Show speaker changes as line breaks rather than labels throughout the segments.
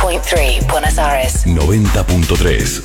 90.3 Buenos Aires.
90.3.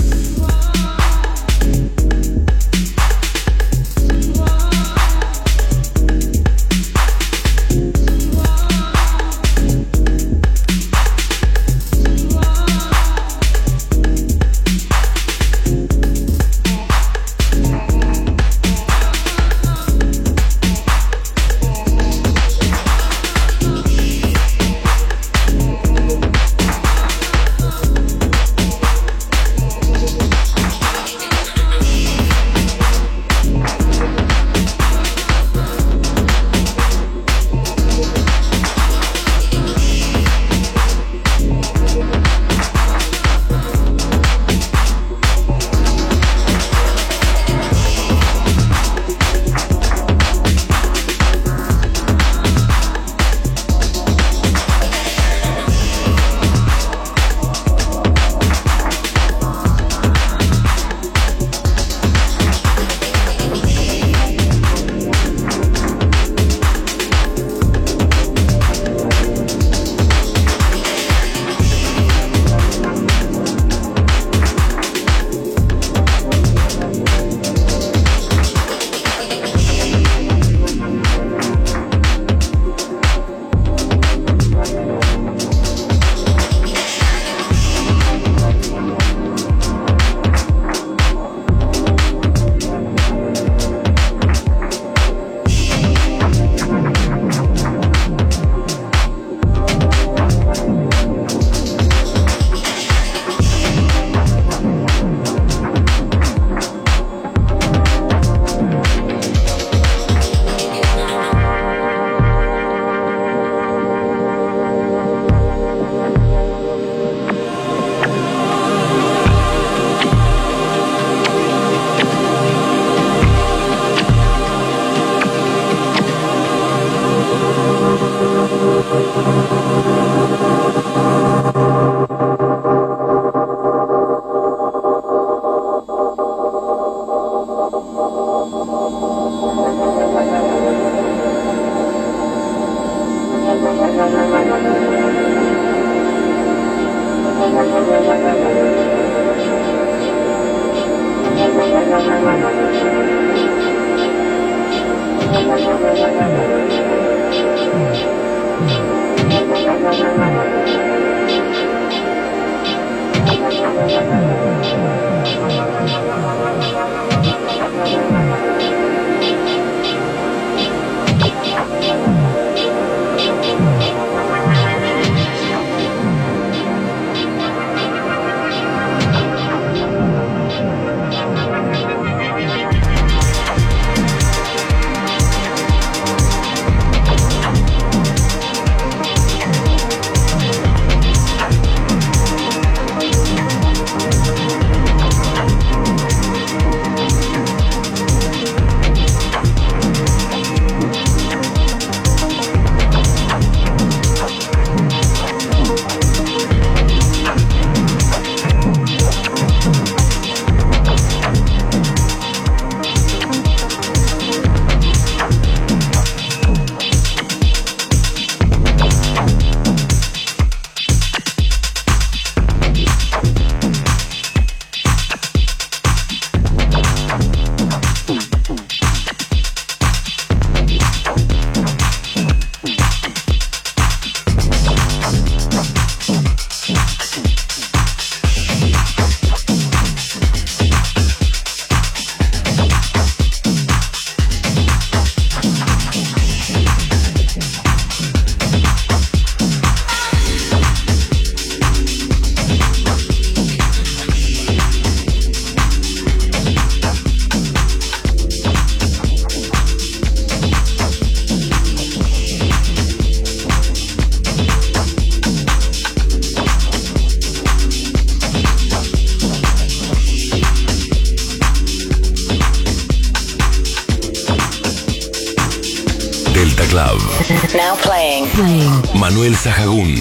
Delta Club.
Now playing.
Manuel Sahagún.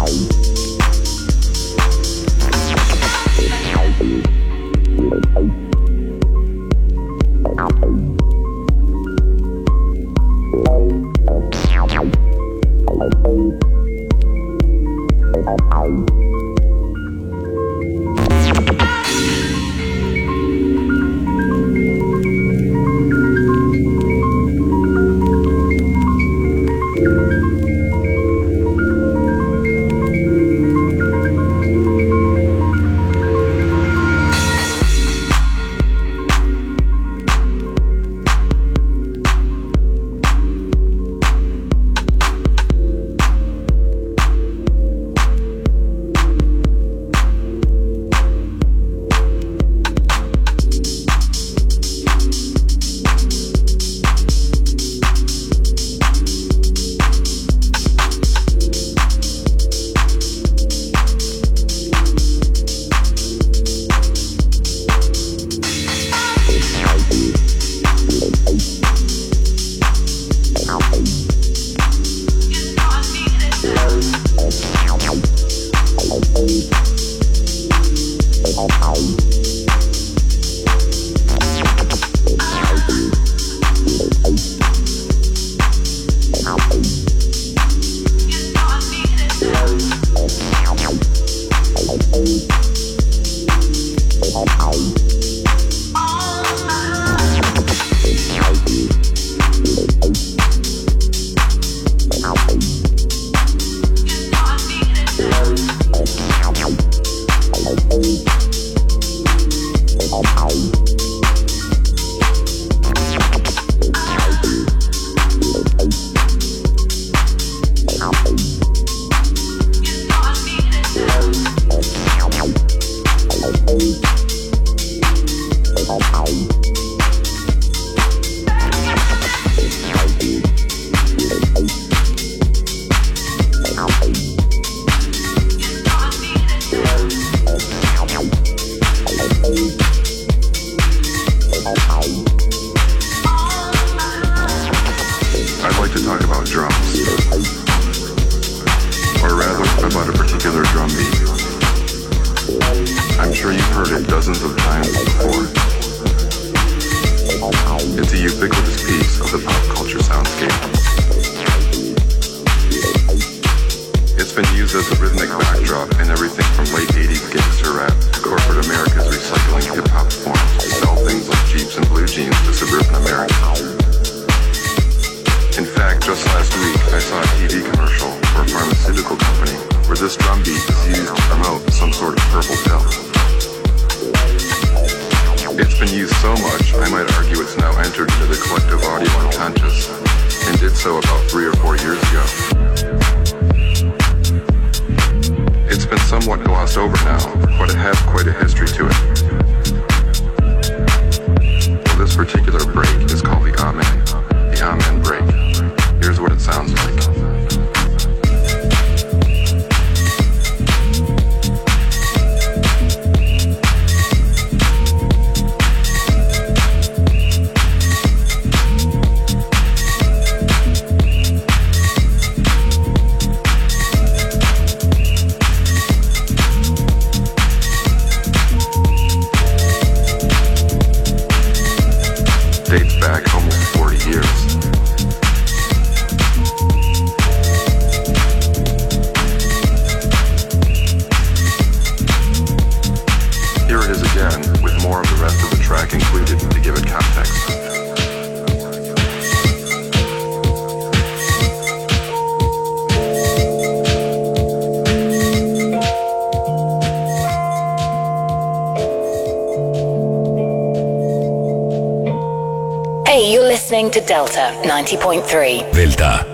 To Delta 90.3.
Delta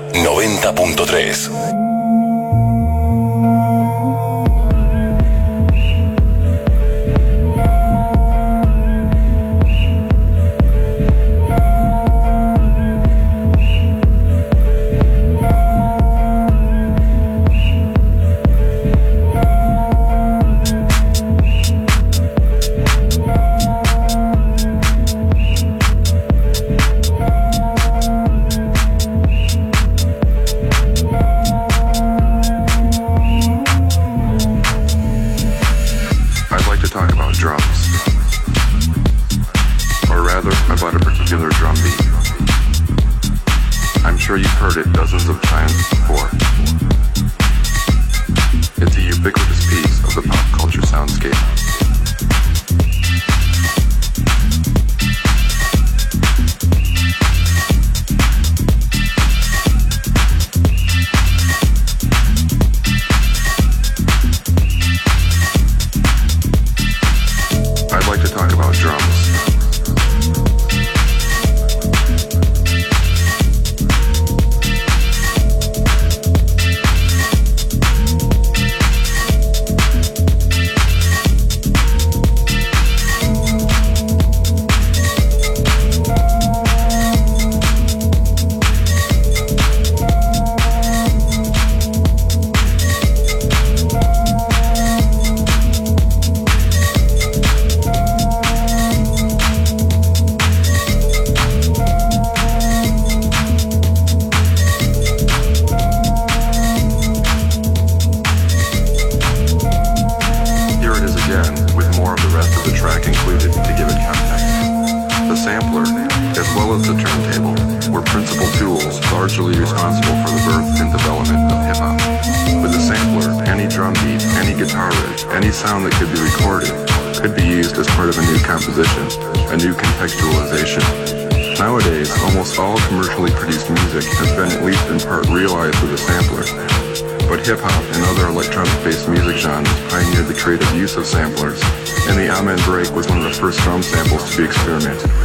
90.3.
soundscape. I'd like to talk about drums. Sound that could be recorded could be used as part of a new composition, a new contextualization. Nowadays, almost all commercially produced music has been at least in part realized with a sampler. But hip-hop and other electronic-based music genres pioneered the creative use of samplers, and the Amen break was one of the first drum samples to be experimented with.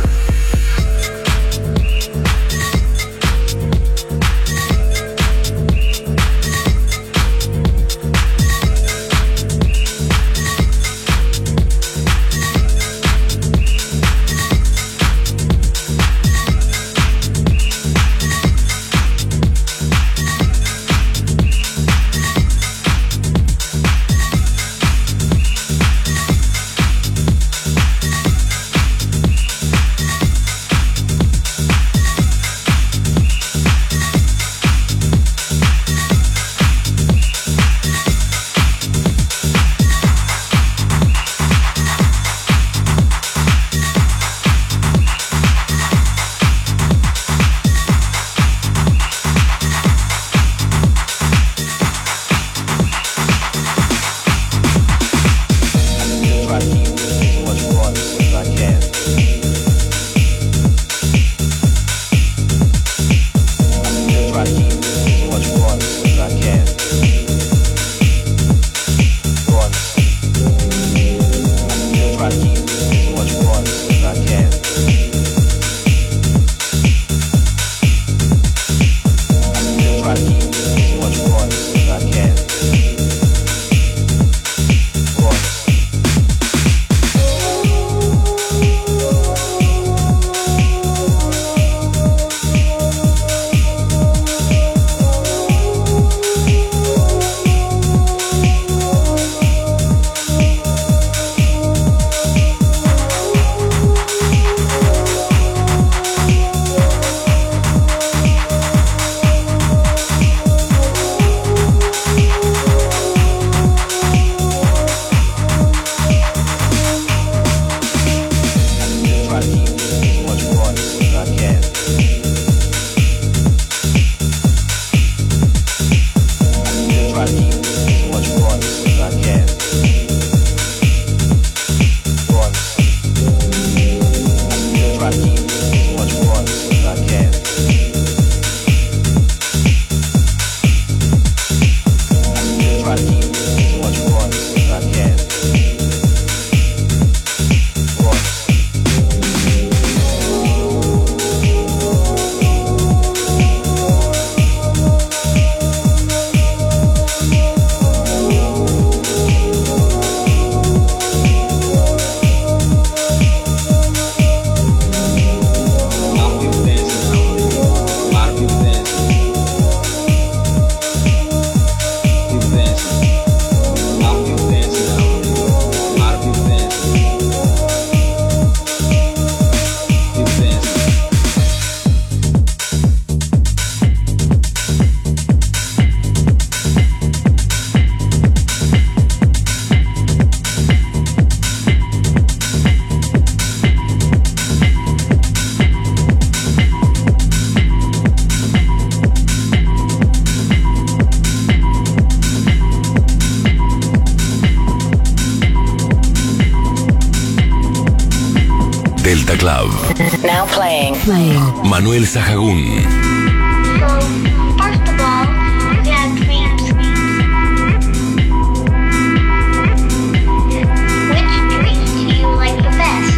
Delta Club.
Now playing.
Manuel Sahagún.
So, first of all, we have dreams. Which dream do you like the best?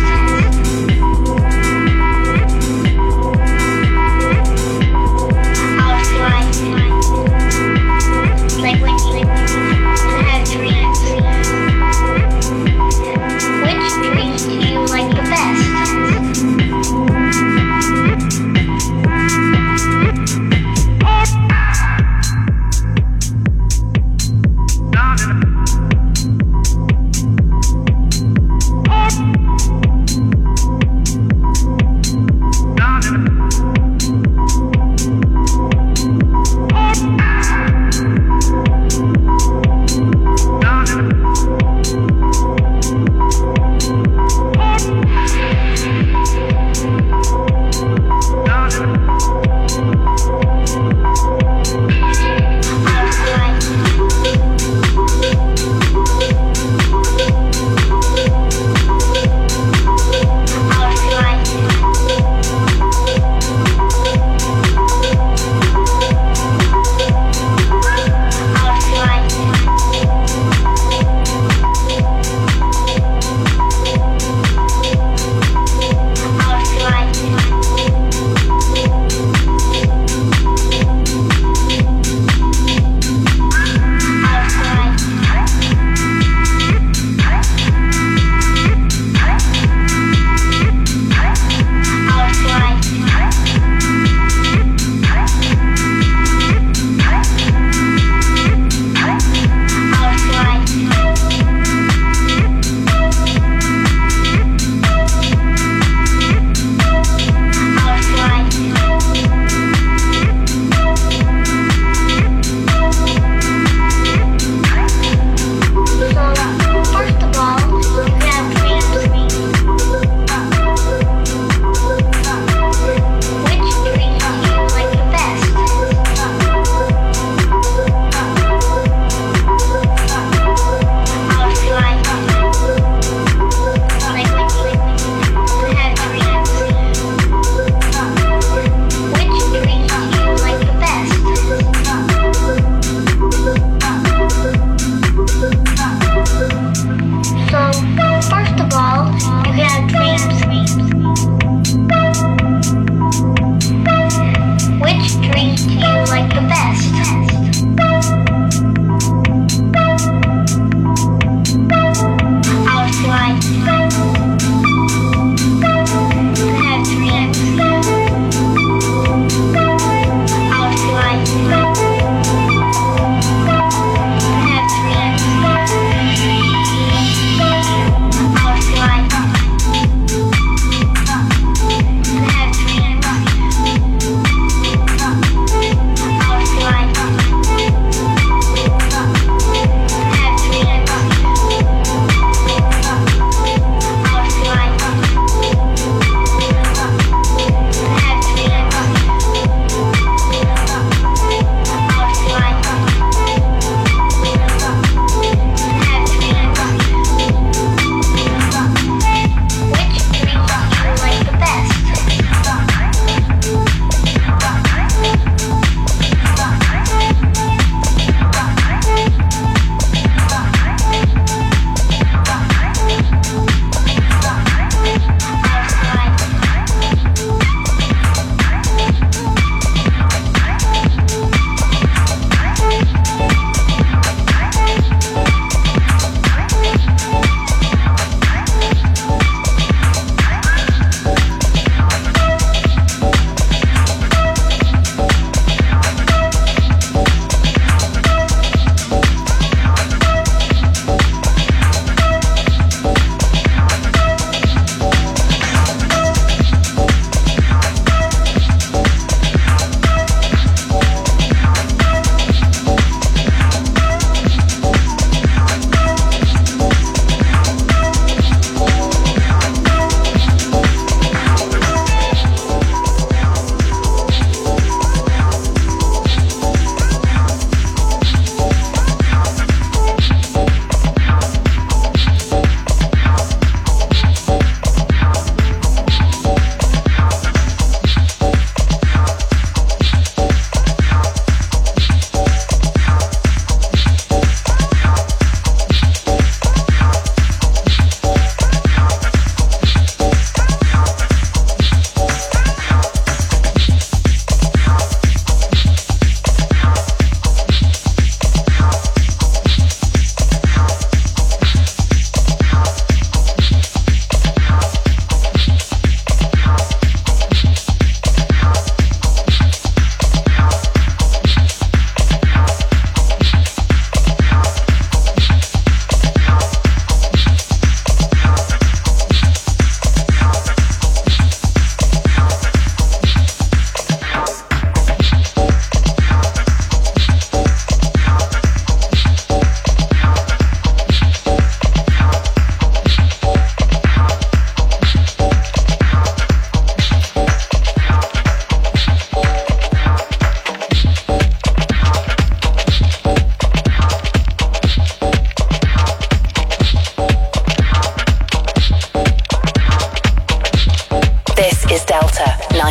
I'll try. Like when you have dreams. Which dreams do you like the best?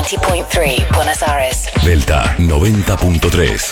90.3 Buenos Aires.
Delta 90.3.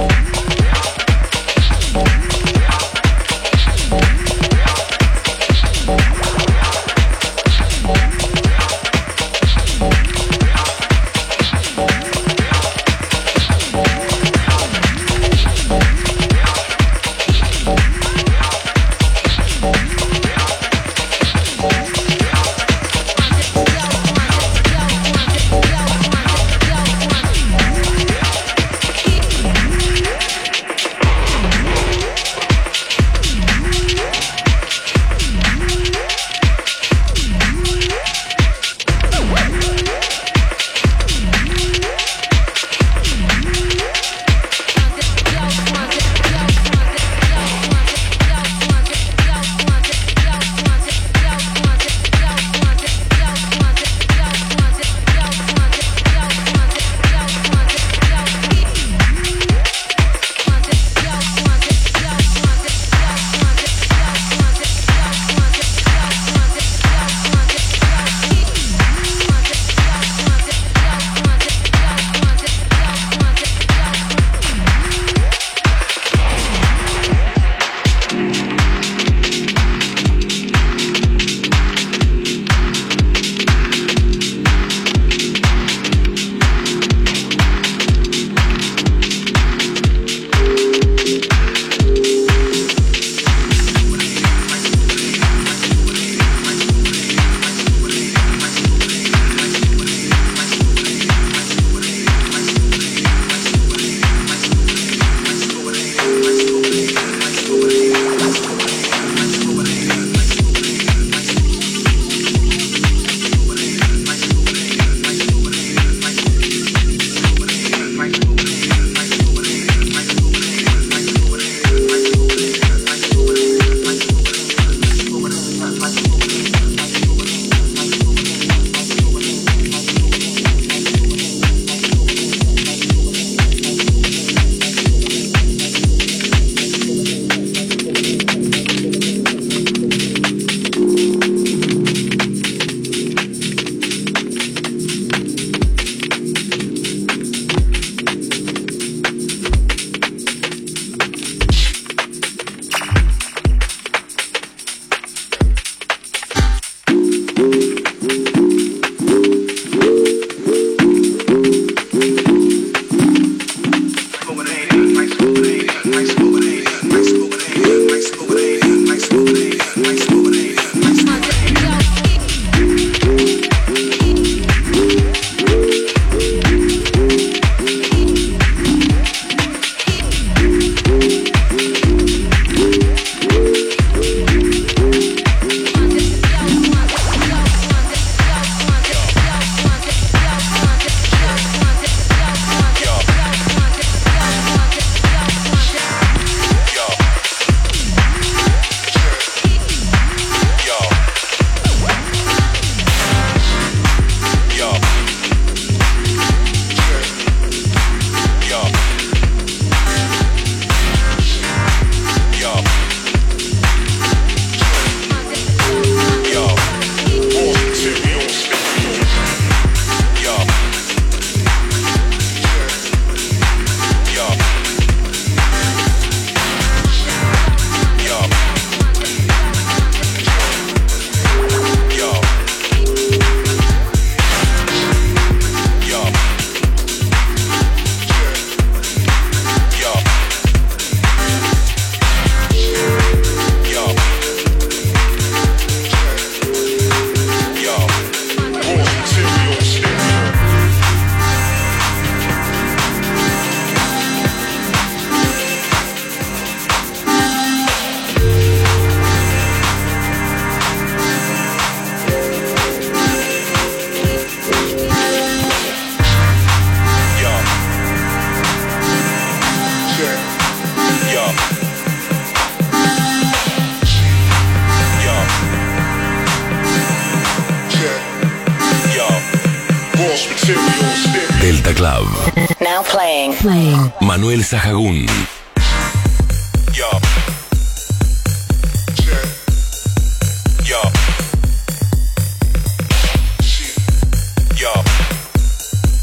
Delta Club.
Now playing.
Manuel Sahagún.
Yo. Check. Yo. Yo.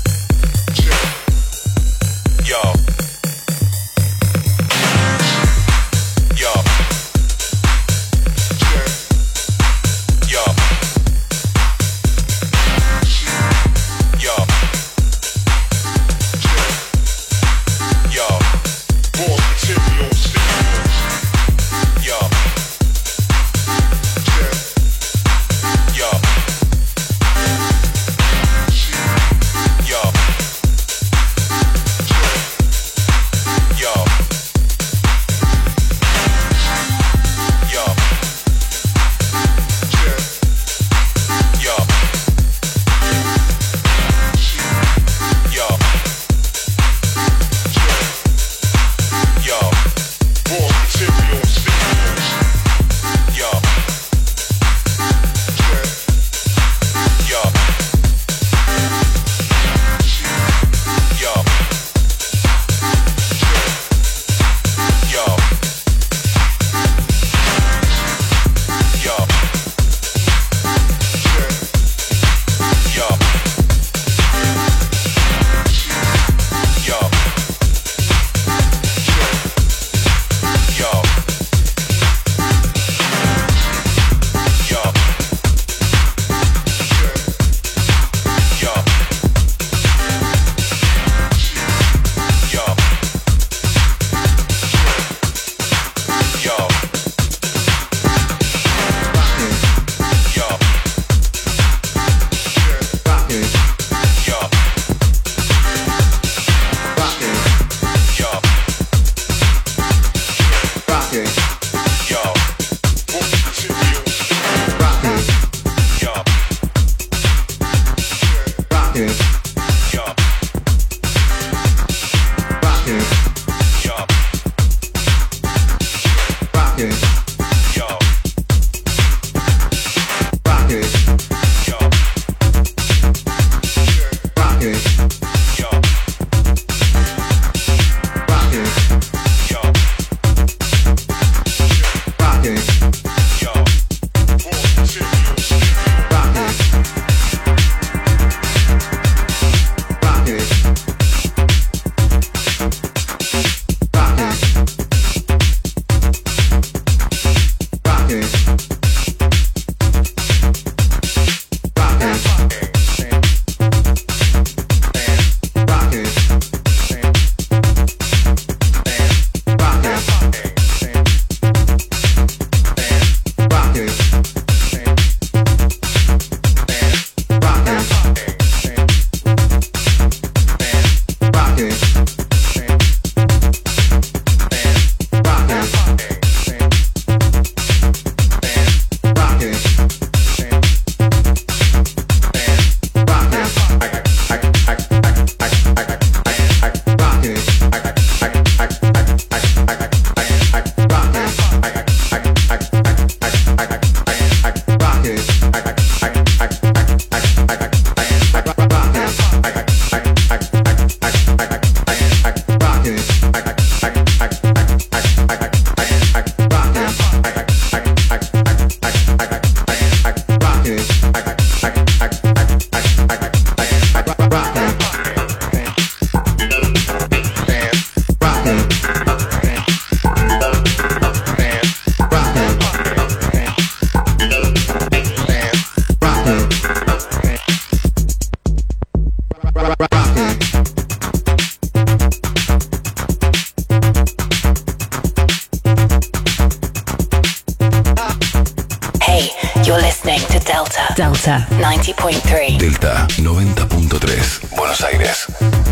You're listening to Delta.
Delta
90.3.
Delta 90.3, Buenos Aires.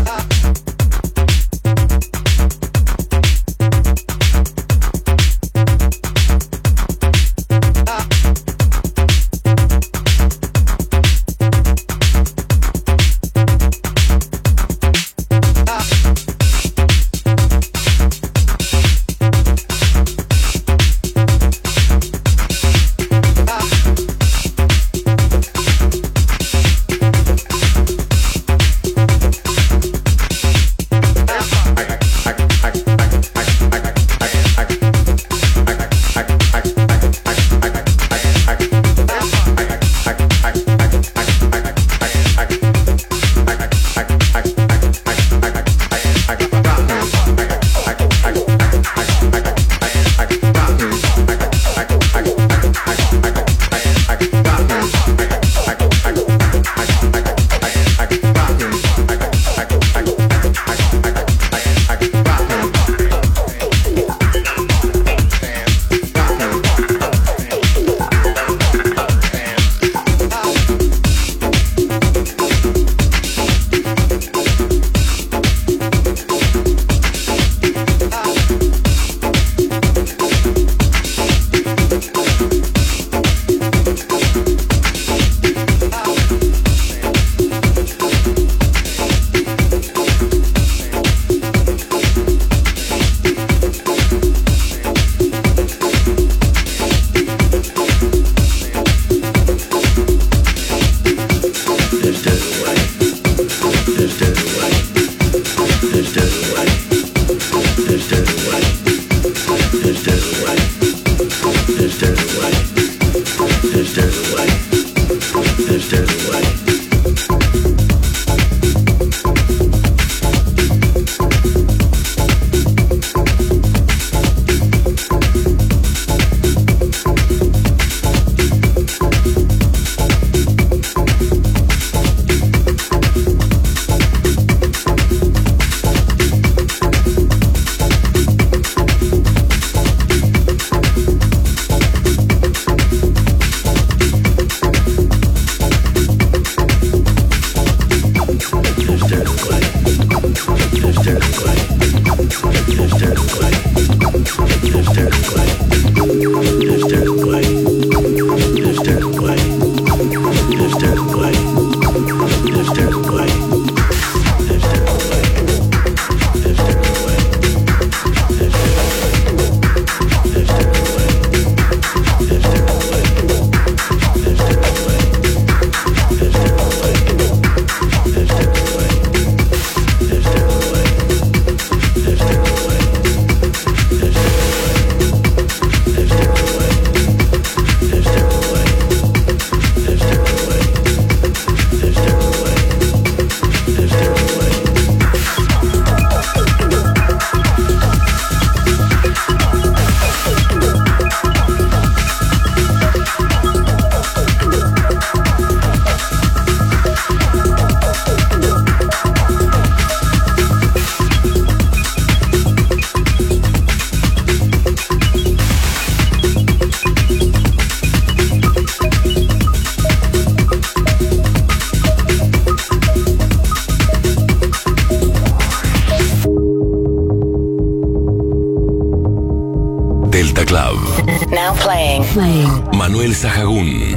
Delta Club.
Now playing.
Manuel Sahagún.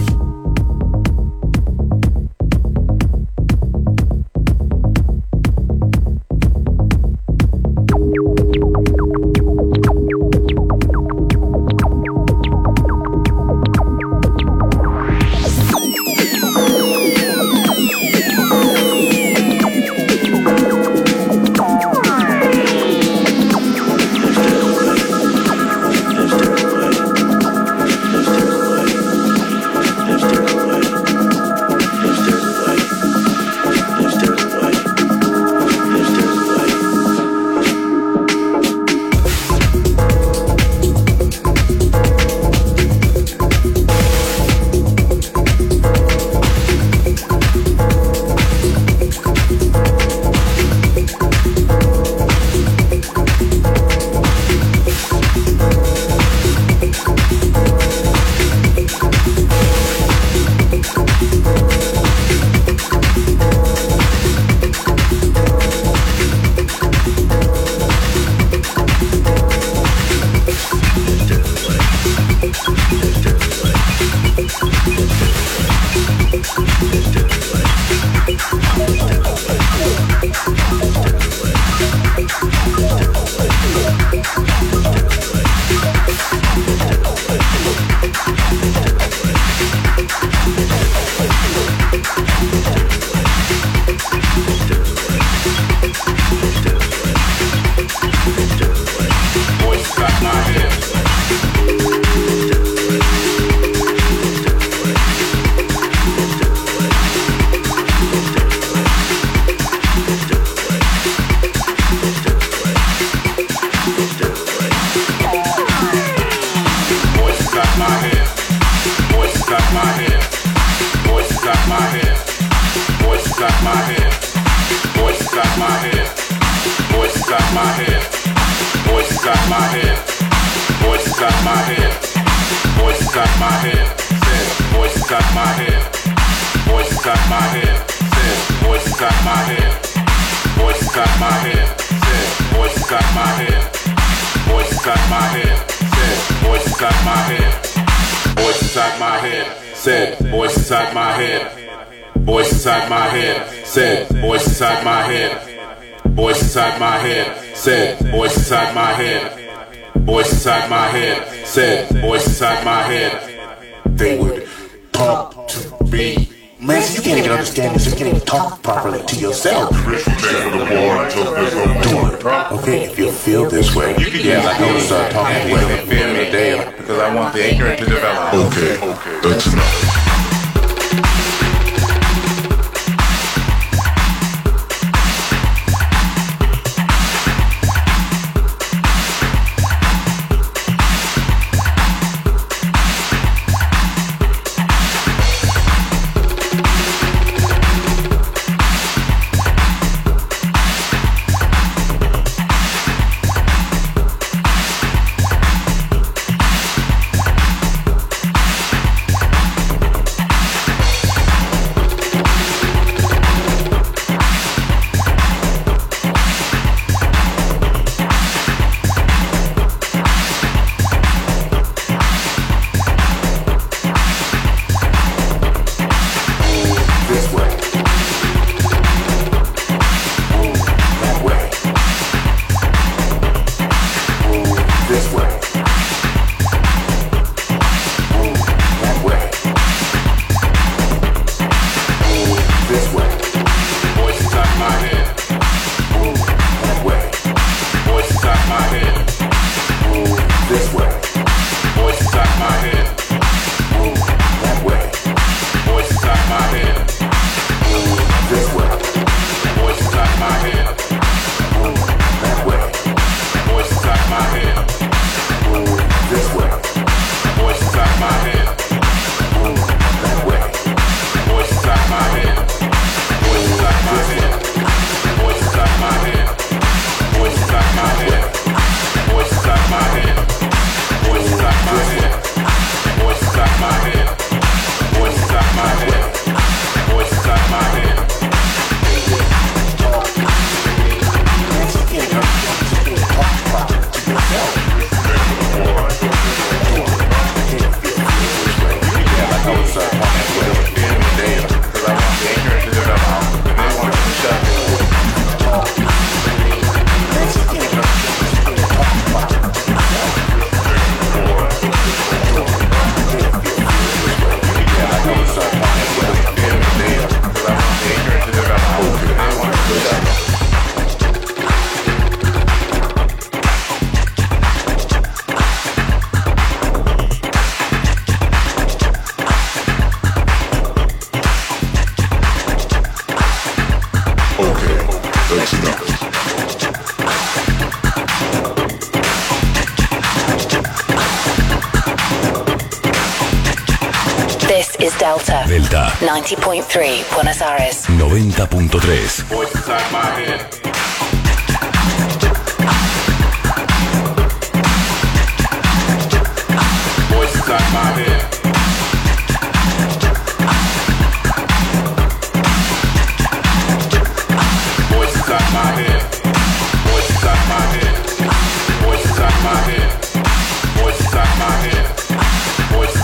They would talk to me. Man, you can't even understand this. You can't even talk properly to yourself. Okay, if you feel this way, like I was talking to you feel me today because I want the ignorant to develop.
Okay, that's enough.
This is Delta.
Delta.
90.3 Buenos Aires.
90.3.
Voice inside my head. Voice inside my head. Voice inside my head. Voice inside my head. Voice inside my head. Voice inside my head. Voice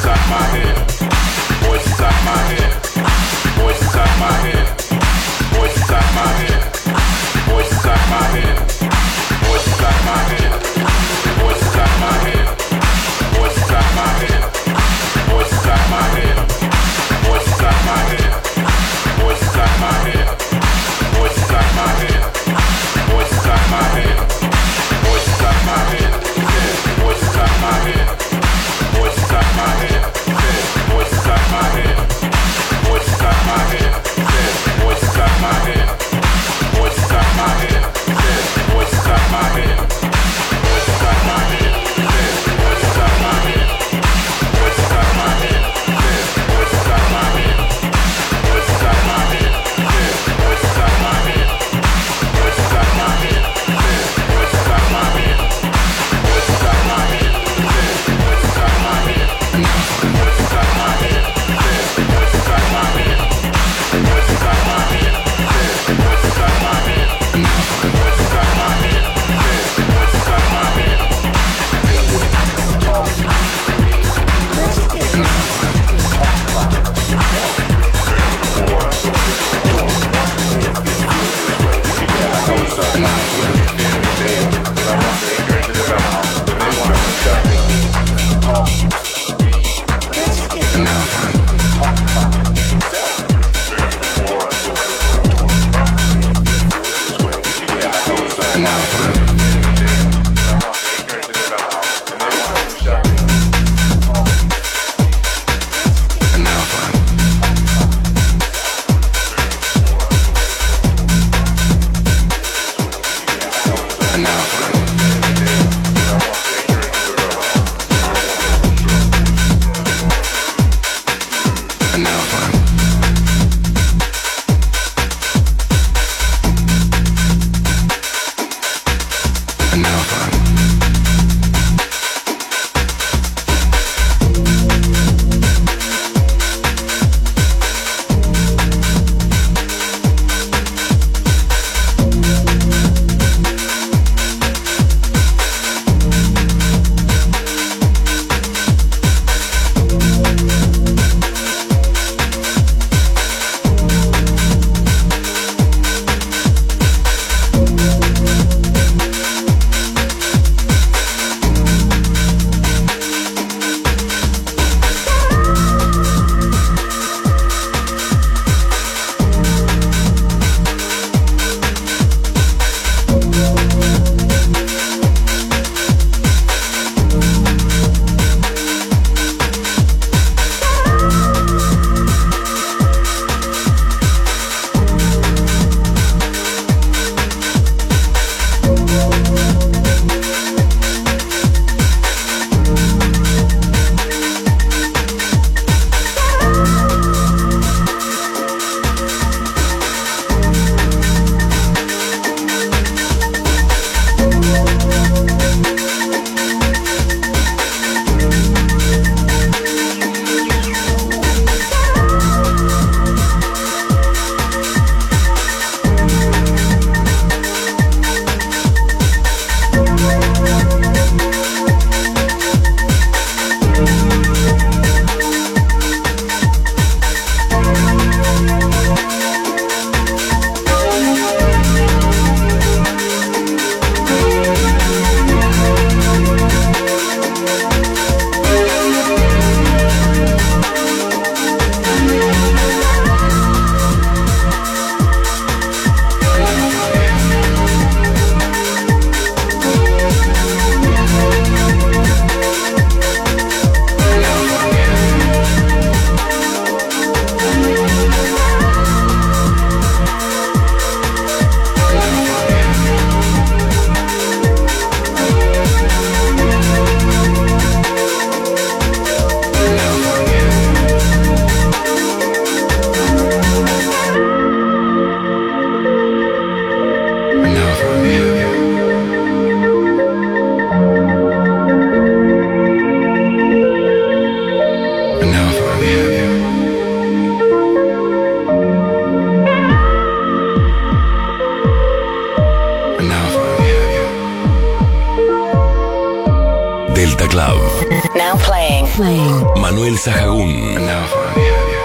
finally have you. And now I finally have you. Delta Club.
Now playing.
Manuel Sahagún. And now I finally have you.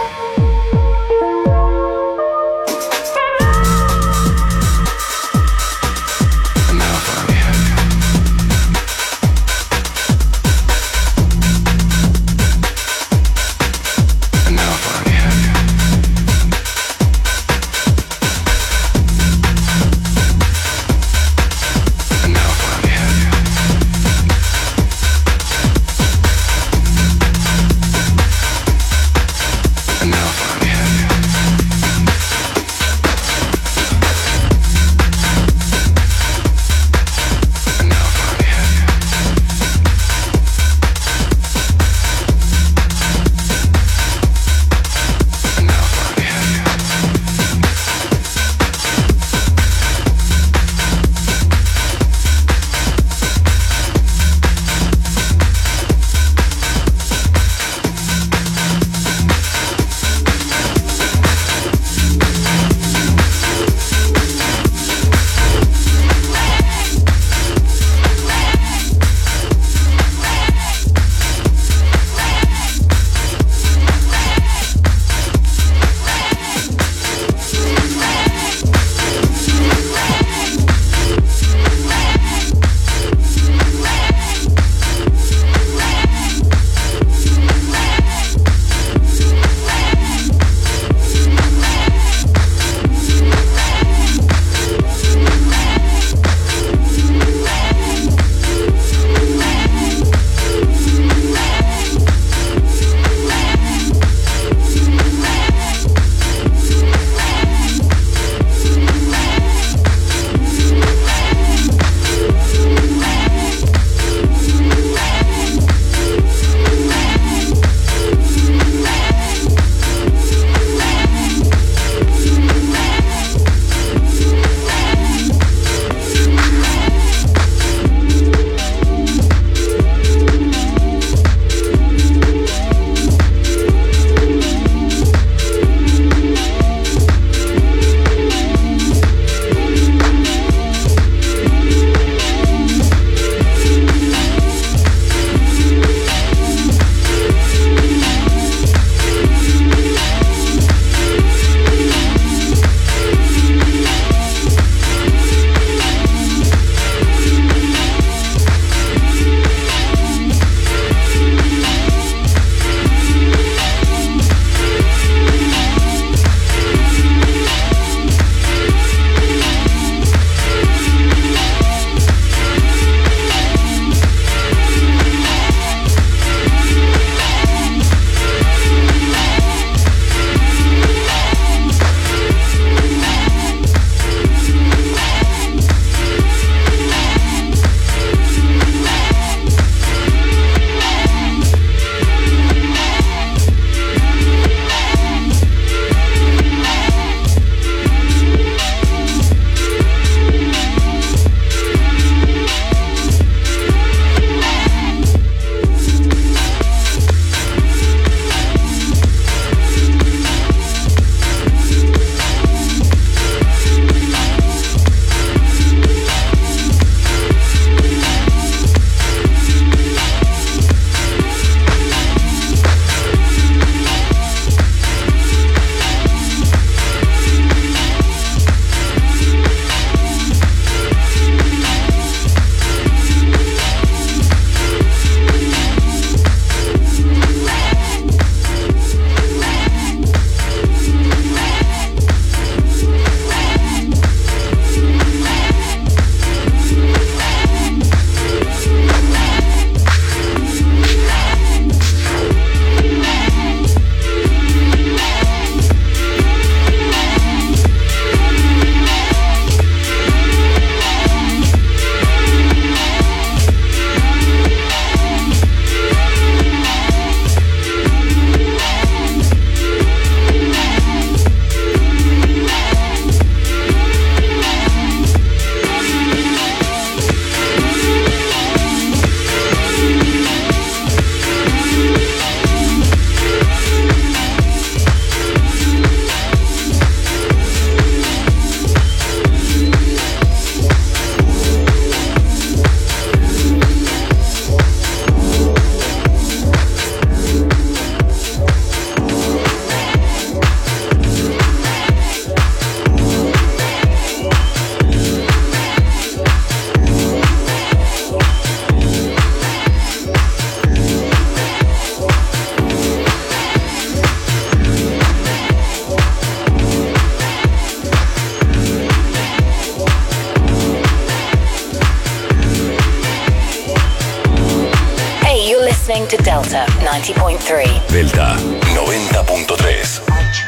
listening to Delta 90.3.
Delta 90.3.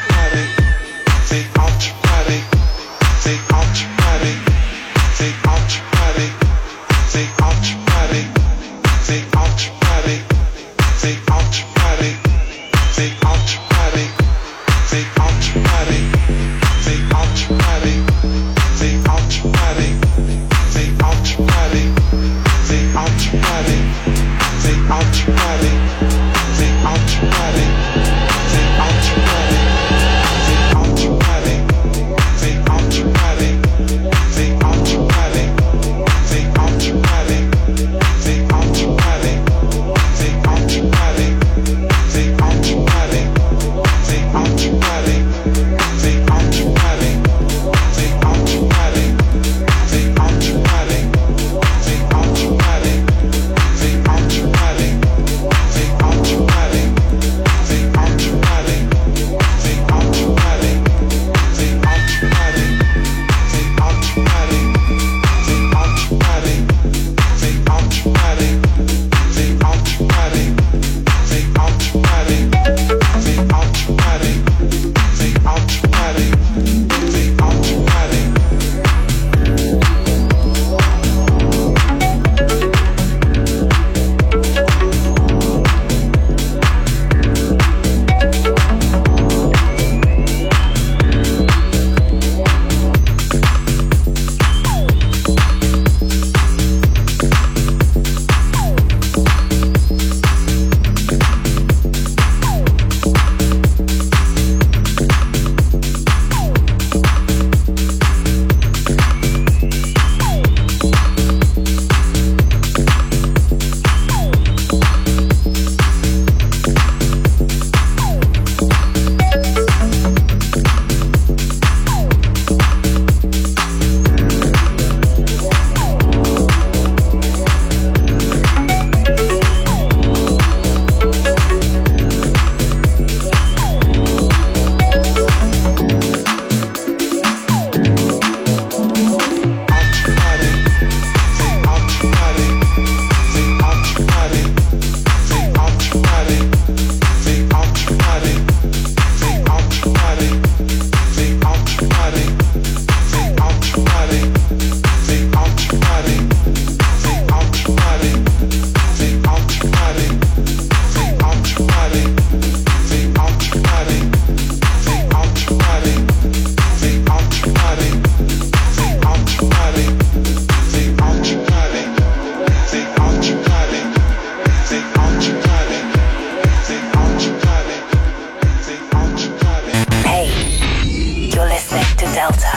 Delta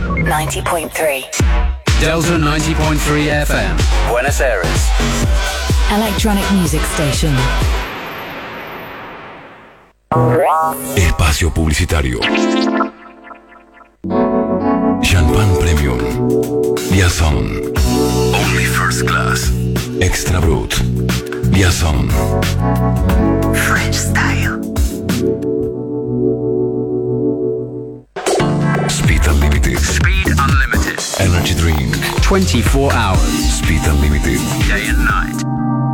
90.3.
Delta 90.3 FM. Buenos Aires.
Electronic Music Station.
Espacio publicitario. Champagne Premium. Liaison. Only First Class. Extra Brut. Liaison.
French Style.
Speed Unlimited.
Speed Unlimited.
Energy Drink.
24 hours.
Speed Unlimited.
Day and night.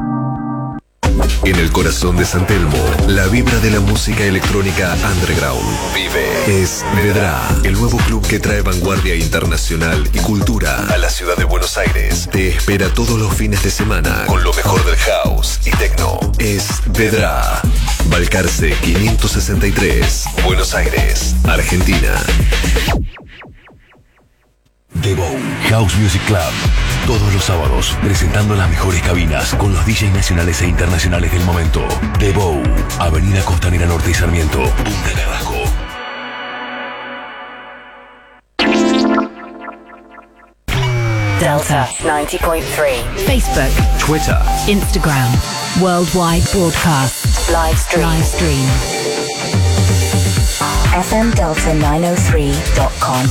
En el corazón de San Telmo, la vibra de la música electrónica underground vive. Es Vedrà, el nuevo club que trae vanguardia internacional y cultura a la ciudad de Buenos Aires. Te espera todos los fines de semana con lo mejor del house y techno. Es Vedrà. Balcarce 563, Buenos Aires, Argentina.
The Bow House Music Club. Todos los sábados, presentando las mejores cabinas con los DJs nacionales e internacionales del momento. The Bow, Avenida Costanera Norte y Sarmiento, Punta Carrasco.
Delta 90.3.
Facebook,
Twitter,
Instagram, worldwide broadcast,
live stream. FMDelta903.com.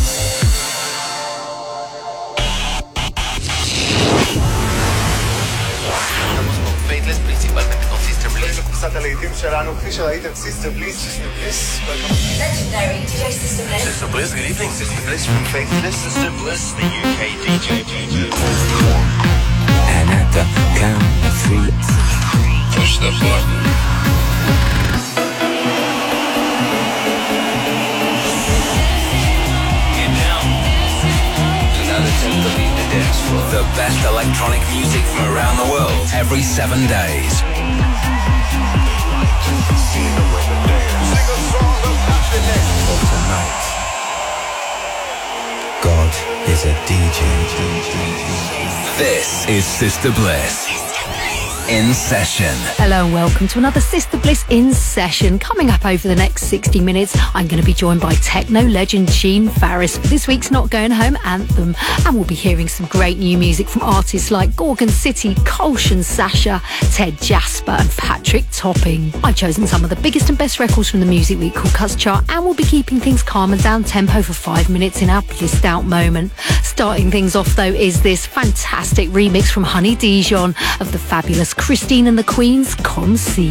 principalmente con Sister Bliss. קבוצת הלהיטים שלנו, כפי שראיתם, Sister Bliss.
Legendary DJ Sister Bliss.
Sister Bliss, good evening. Sister Bliss from Faithless. Sister Bliss, the UK DJ.
أنا كان free push the button.
The best electronic music from around the world every 7 days.
But tonight, God is a DJ.
This is Sister Bliss in session.
Hello and welcome to another Sister Bliss in session. Coming up over the next 60 minutes, I'm going to be joined by techno legend Gene Farris for this week's Not Going Home anthem. And we'll be hearing some great new music from artists like Gorgon City, Kolshan Sasha, Ted Jasper and Patrick Topping. I've chosen some of the biggest and best records from the Music Week Cool Cuts chart, and we'll be keeping things calm and down tempo for 5 minutes in our blissed out moment. Starting things off though is this fantastic remix from Honey Dijon of the fabulous Christine and the Queens, Come See.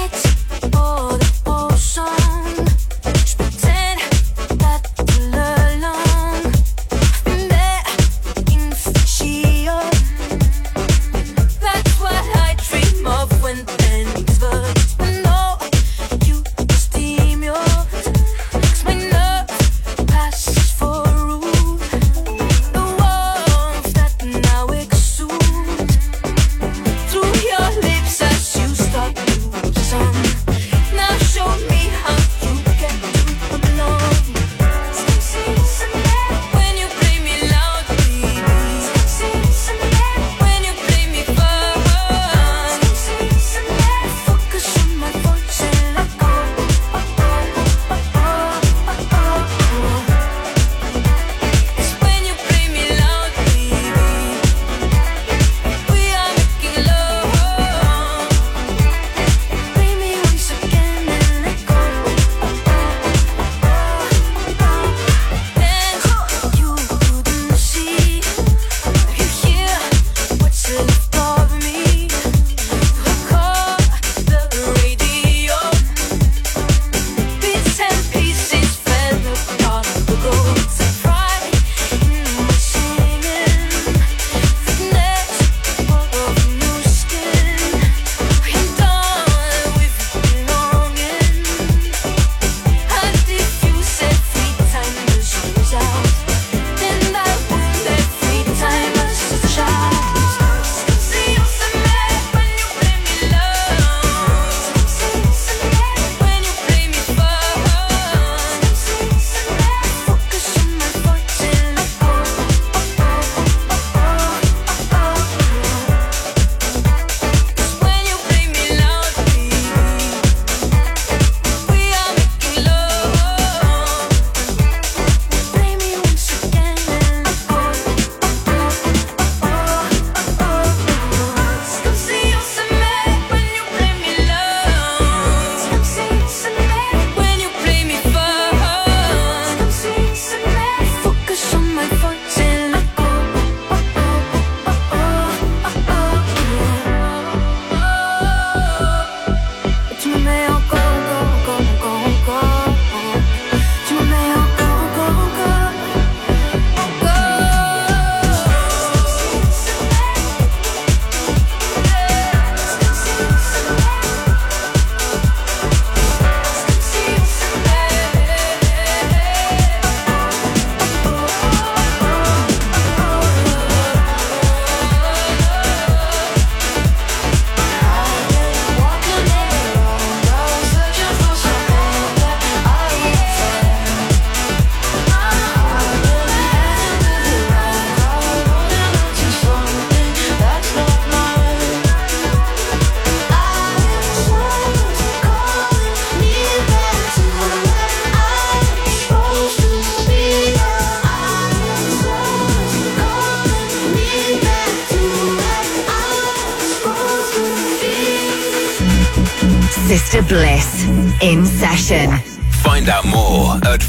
Sister Bliss in session.
Find out more at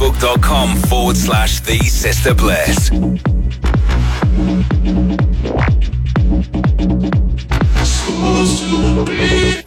facebook.com/The Sister Bliss.
Supposed to be.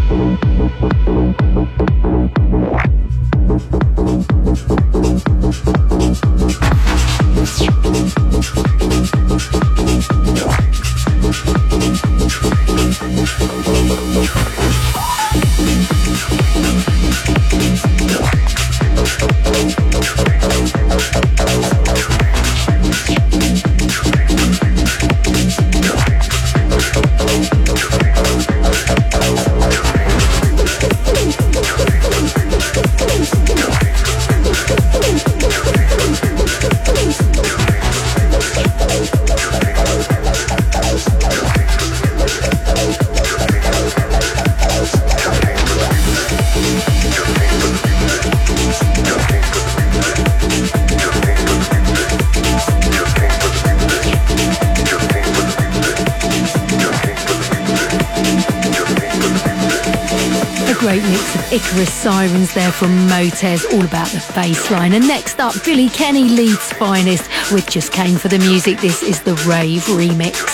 Great mix of Icarus Sirens there from Motez, all about the bass line. And next up, Billy Kenny, Leeds' finest, with Just Came for the Music. This is the Rave remix.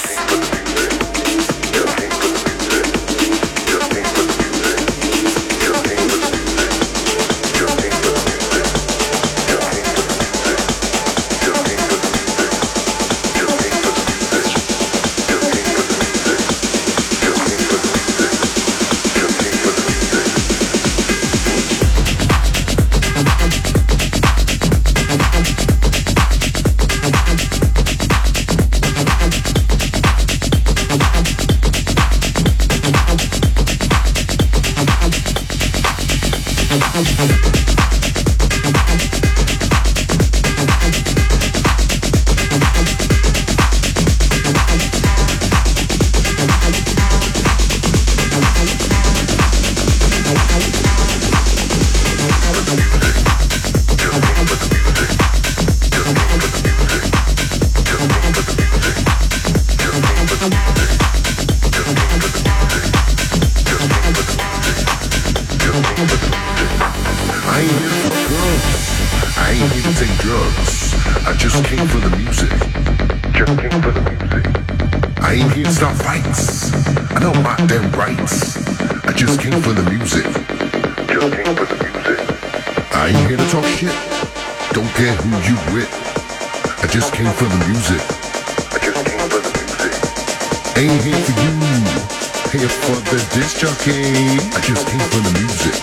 I just came for the music.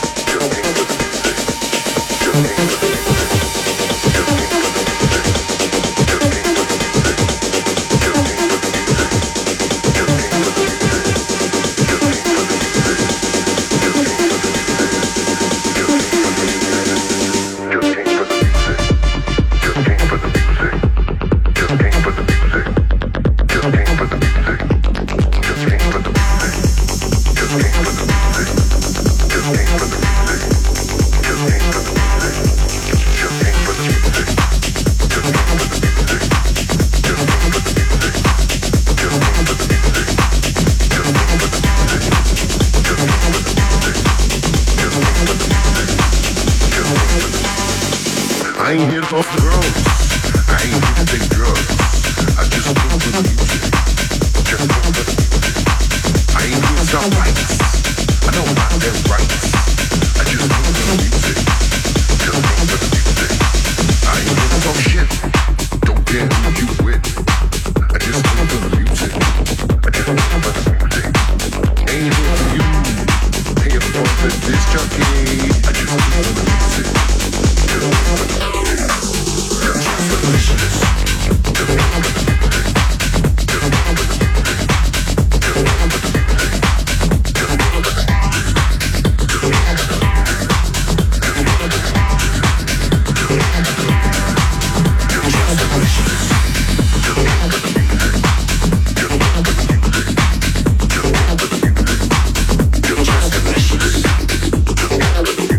I ain't here to talk to girls. I ain't here to take drugs. I just came for the music. Just came for the music. I ain't here to stop fights. I know my damn rights. I just came for the music. Just came for the music. I ain't here to talk shit. Don't care who you with. I just came for the music. I just came for the music. Ain't here for you. Here for the disc jockey. I just came for the music. Just came for the music.
Just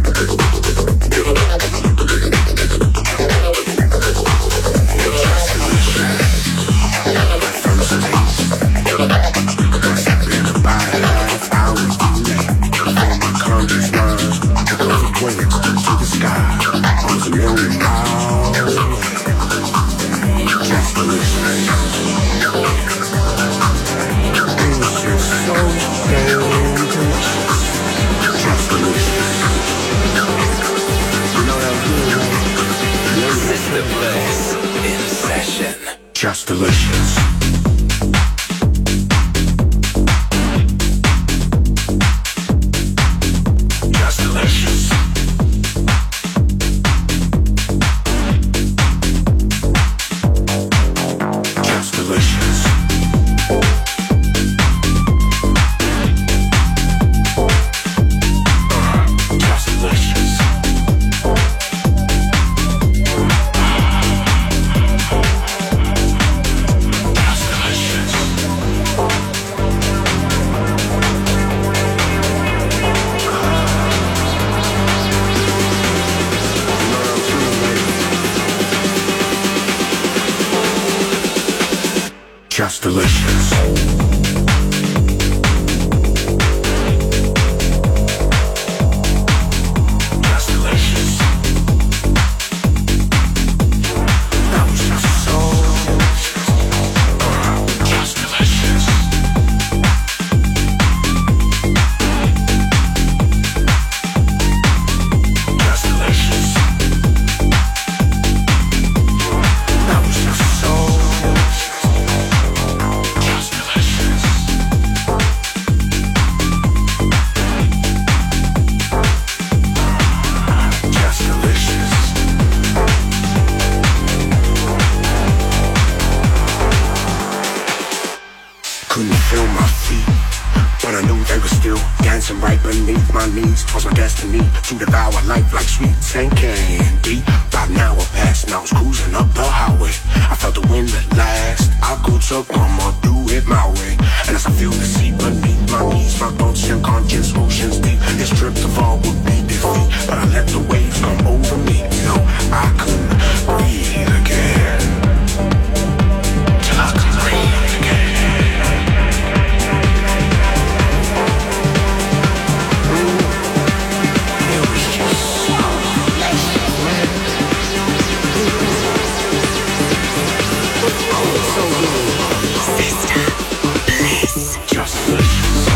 delicious. Just delicious. Just delicious. Just delicious. Just delicious. Just delicious. That was just so delicious. Just delicious. Just delicious. That was just so delicious. Just delicious. Just delicious. Couldn't feel my feet, but I knew they were still dancing right beneath my knees. Was my destiny to devour life like sweets and candy. About an hour passed and I was cruising up the highway. I felt the wind at last. I go to I'ma do it my way. And as I feel the sea beneath my knees, my thoughts and conscious oceans deep. This trip to fall would be defeat, but I let the waves come over me. No, I couldn't breathe again. Till I could breathe again. It was just so so good. Sister Bliss. Just delicious.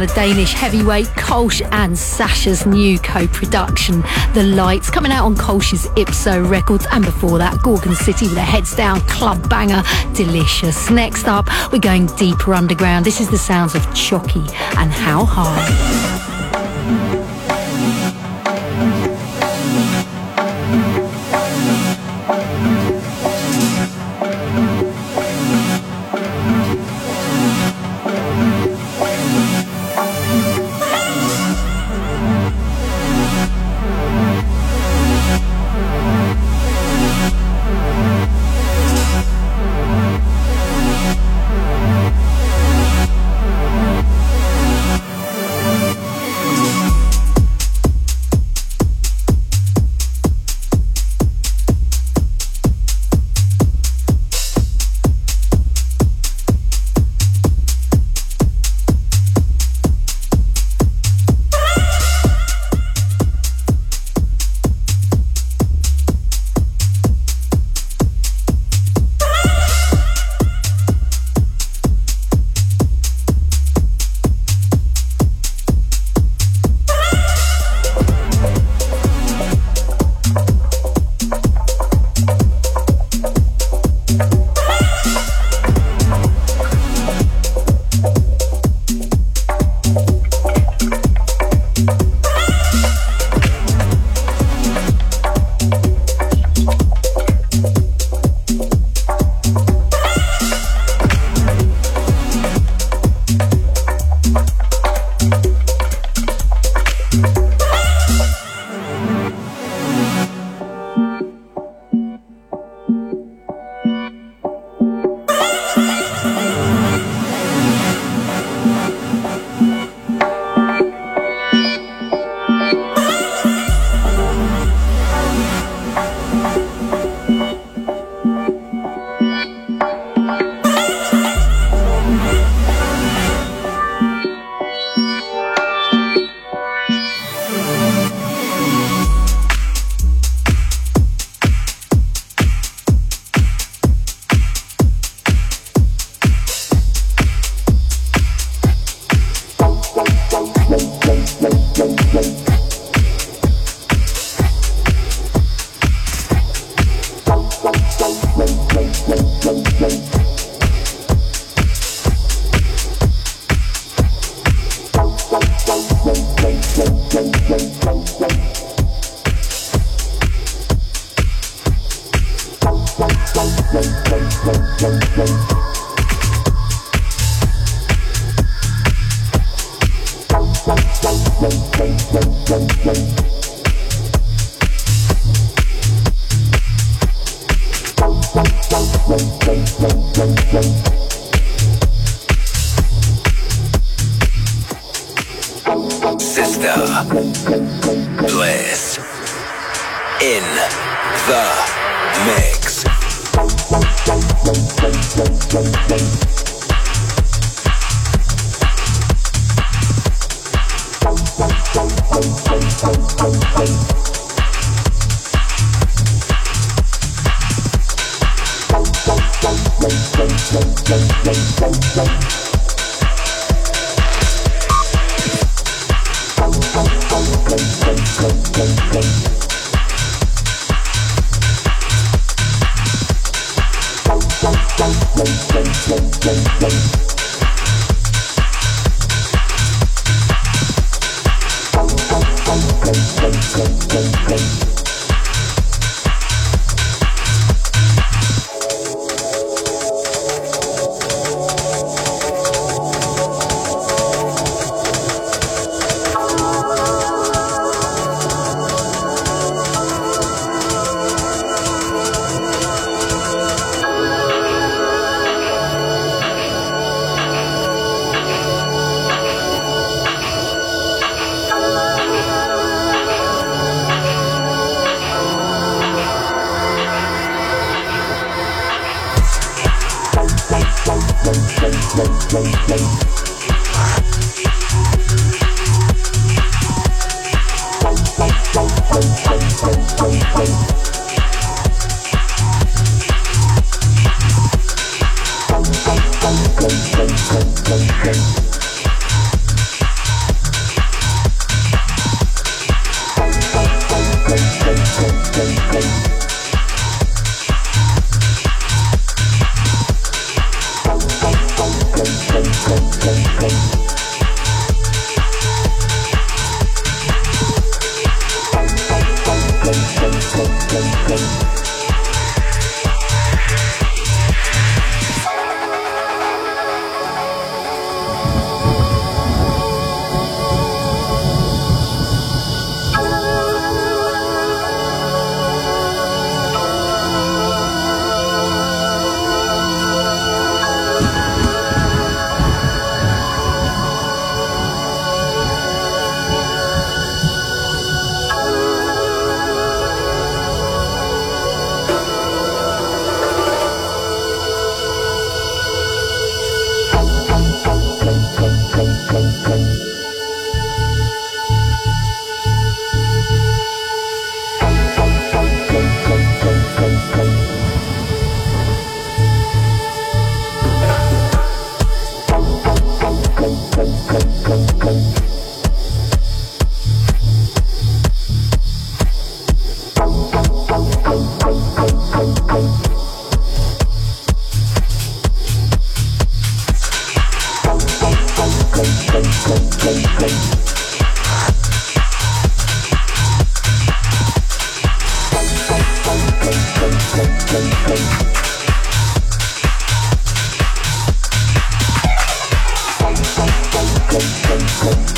the Danish heavyweight Kolsch and Sasha's new co-production, The Lights, coming out on Kolsch's Ipso Records. And before that, Gorgon City with a heads down club banger, Delicious. Next up, we're going deeper underground. This is the sounds of Chucky and How High.
Bliss in the mix.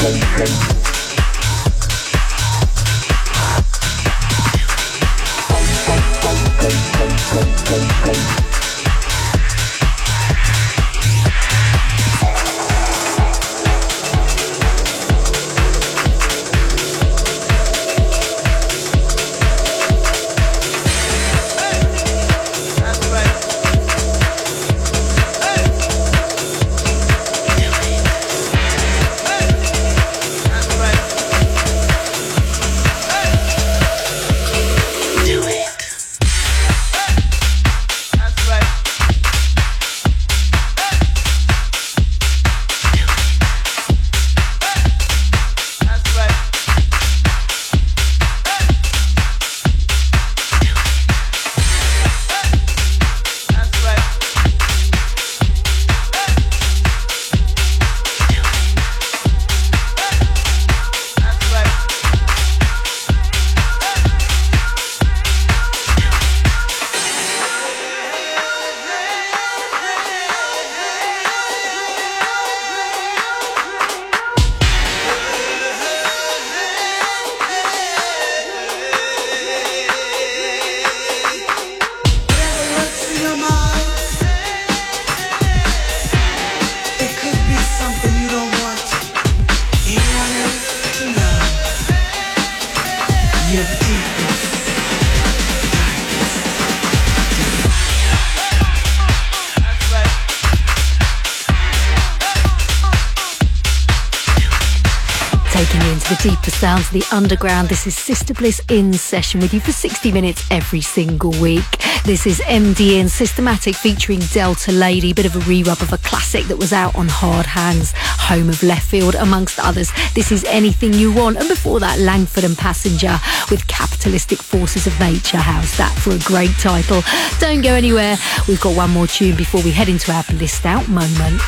The deeper sounds of the underground. This is Sister Bliss in session with you for 60 minutes every single week. This is MD and Systematic featuring Delta Lady, bit of a re-rub of a classic that was out on Hard Hands, Home of Left Field, amongst others. This is Anything You Want, and before that, Langford and Passenger with Capitalistic Forces of Nature. How's that for a great title? Don't go anywhere. We've got one more tune before we head into our Blissed Out moment.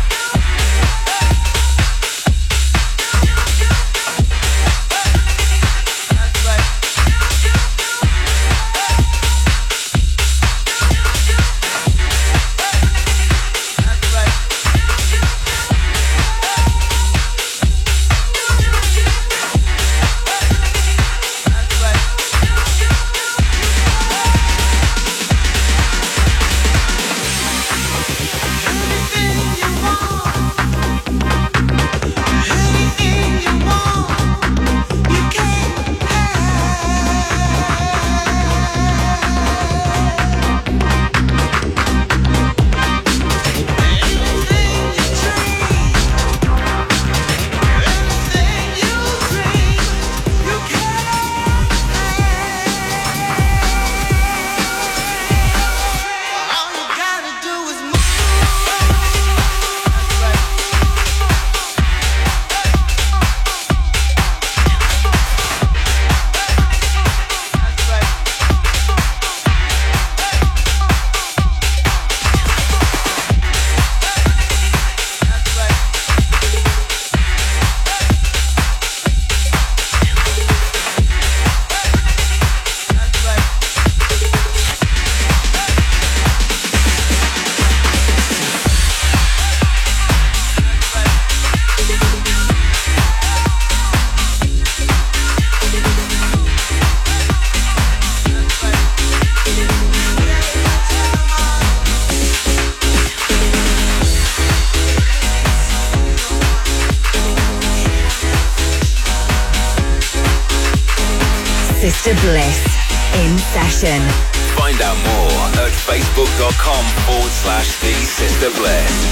Sister Bliss in session.
Find out more at facebook.com/The Sister Bliss.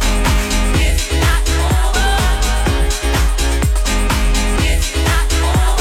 It's not over.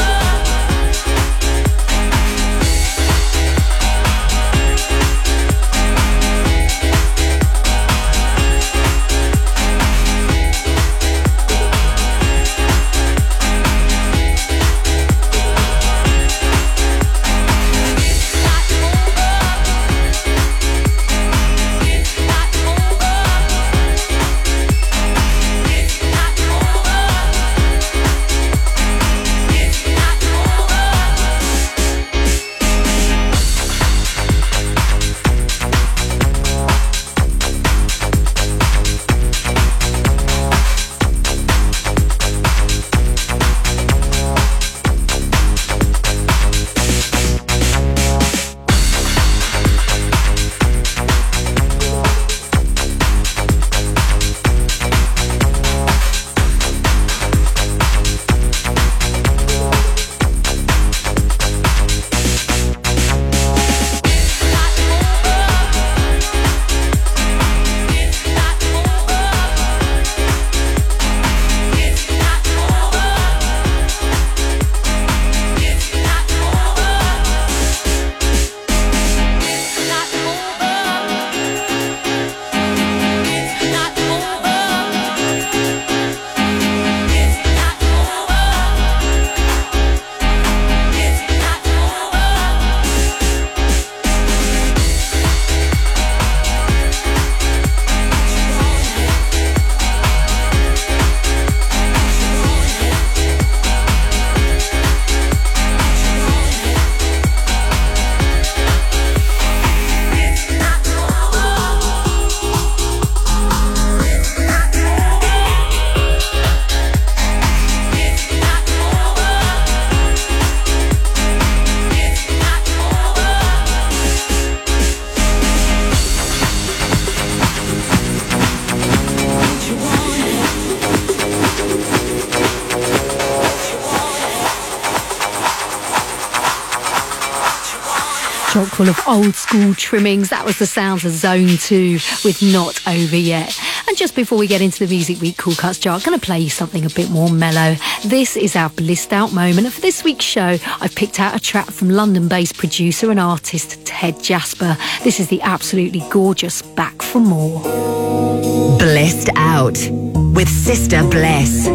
chock full of old school trimmings. That was the sounds of Zone 2 with Not Over Yet. And just before we get into the Music Week Cool Cuts chart, I'm going to play you something a bit more mellow. This is our blissed out moment. And for this week's show, I've picked out a track from London-based producer and artist Ted Jasper. This is the absolutely gorgeous Back for More.
Blissed Out with Sister Bliss.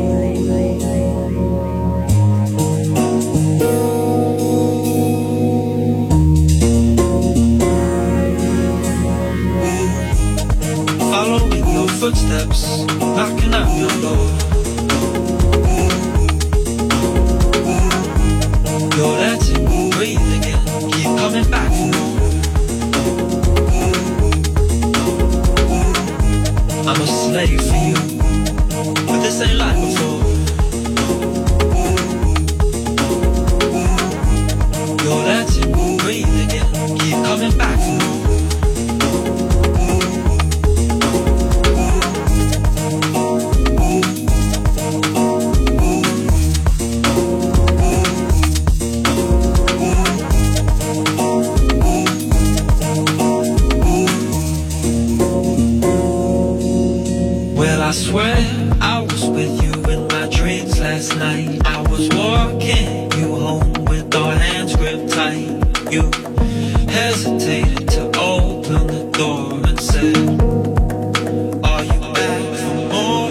Following your footsteps, knocking at your door. You're letting me breathe again, keep coming back for more. I'm a slave for you, but this ain't like before. You're letting me breathe again, keep coming back for more. I swear I was with you in my dreams last night. I was walking you home with our hands gripped tight. You hesitated to open the door and said, are you back for more?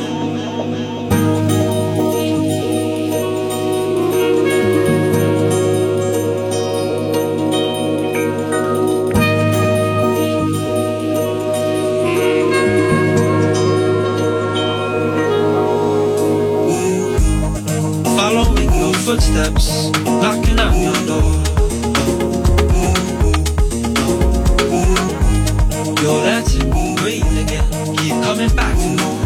Footsteps knocking at your door. You're letting me breathe again, keep coming back for more.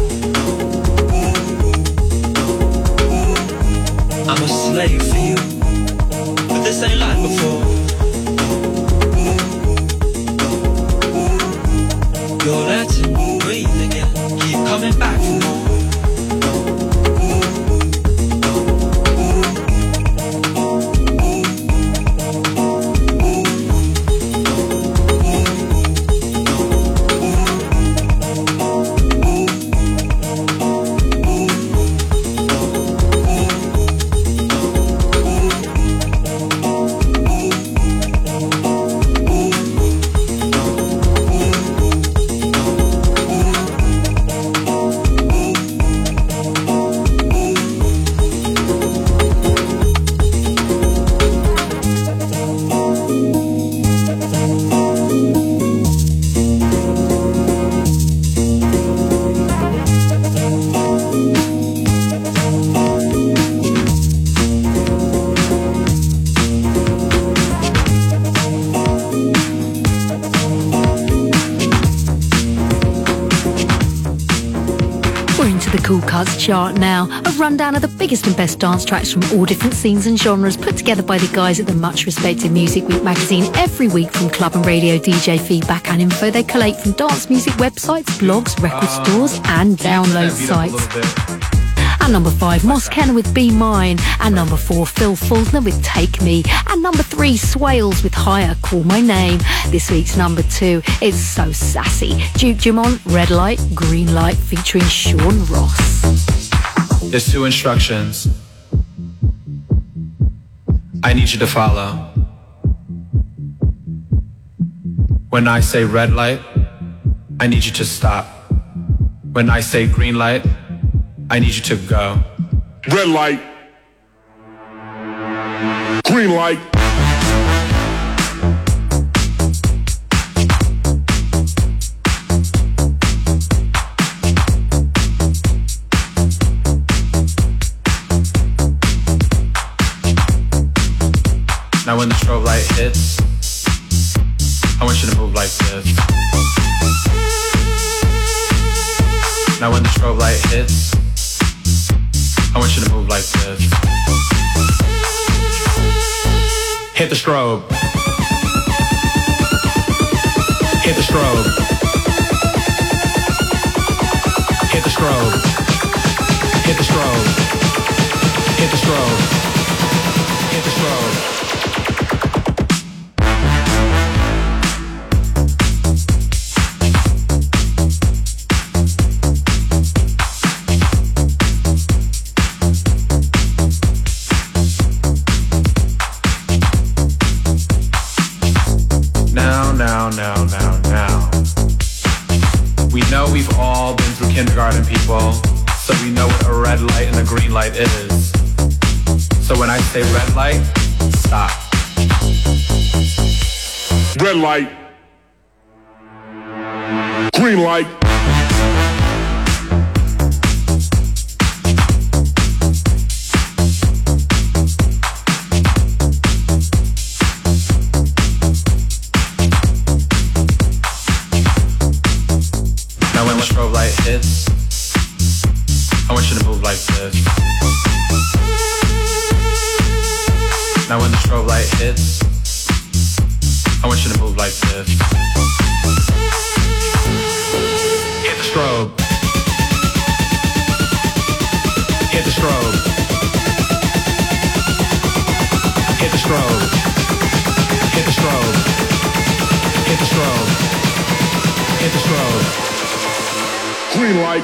I'm a slave for you, but this ain't like before. You're letting me breathe again, keep coming back for more.
Cool Cuts chart now. A rundown of the biggest and best dance tracks from all different scenes and genres put together by the guys at the much respected Music Week magazine every week from club and radio DJ feedback and info they collate from dance music websites, blogs, record stores and download sites. At number 5, Moss Kenner with Be Mine. At number 4, Phil Fultner with Take Me. At number 3, Swales with Higher, Call My Name. This week's number 2 is So Sassy. Duke Dumont, Red Light, Green Light featuring Sean Ross.
There's 2 instructions I need you to follow. When I say red light, I need you to stop. When I say green light, I need you to go.
Red light. Green light.
Now when the strobe light hits, I want you to move like this. Now when the strobe light hits, I want you to move like this. Hit the strobe. Hit the strobe. Hit the strobe. Hit the strobe. Hit the strobe. Hit the strobe. We know we've all been through kindergarten, people, so we know what a red light and a green light is. So when I say red light, stop.
Red light. Green light.
Now when the strobe light hits, I want you to move like this. Now when the strobe light hits, I want you to move like this. Hit the strobe. Hit the strobe. Hit the strobe. Hit the strobe. Hit the strobe. Hit the strobe.
Green light.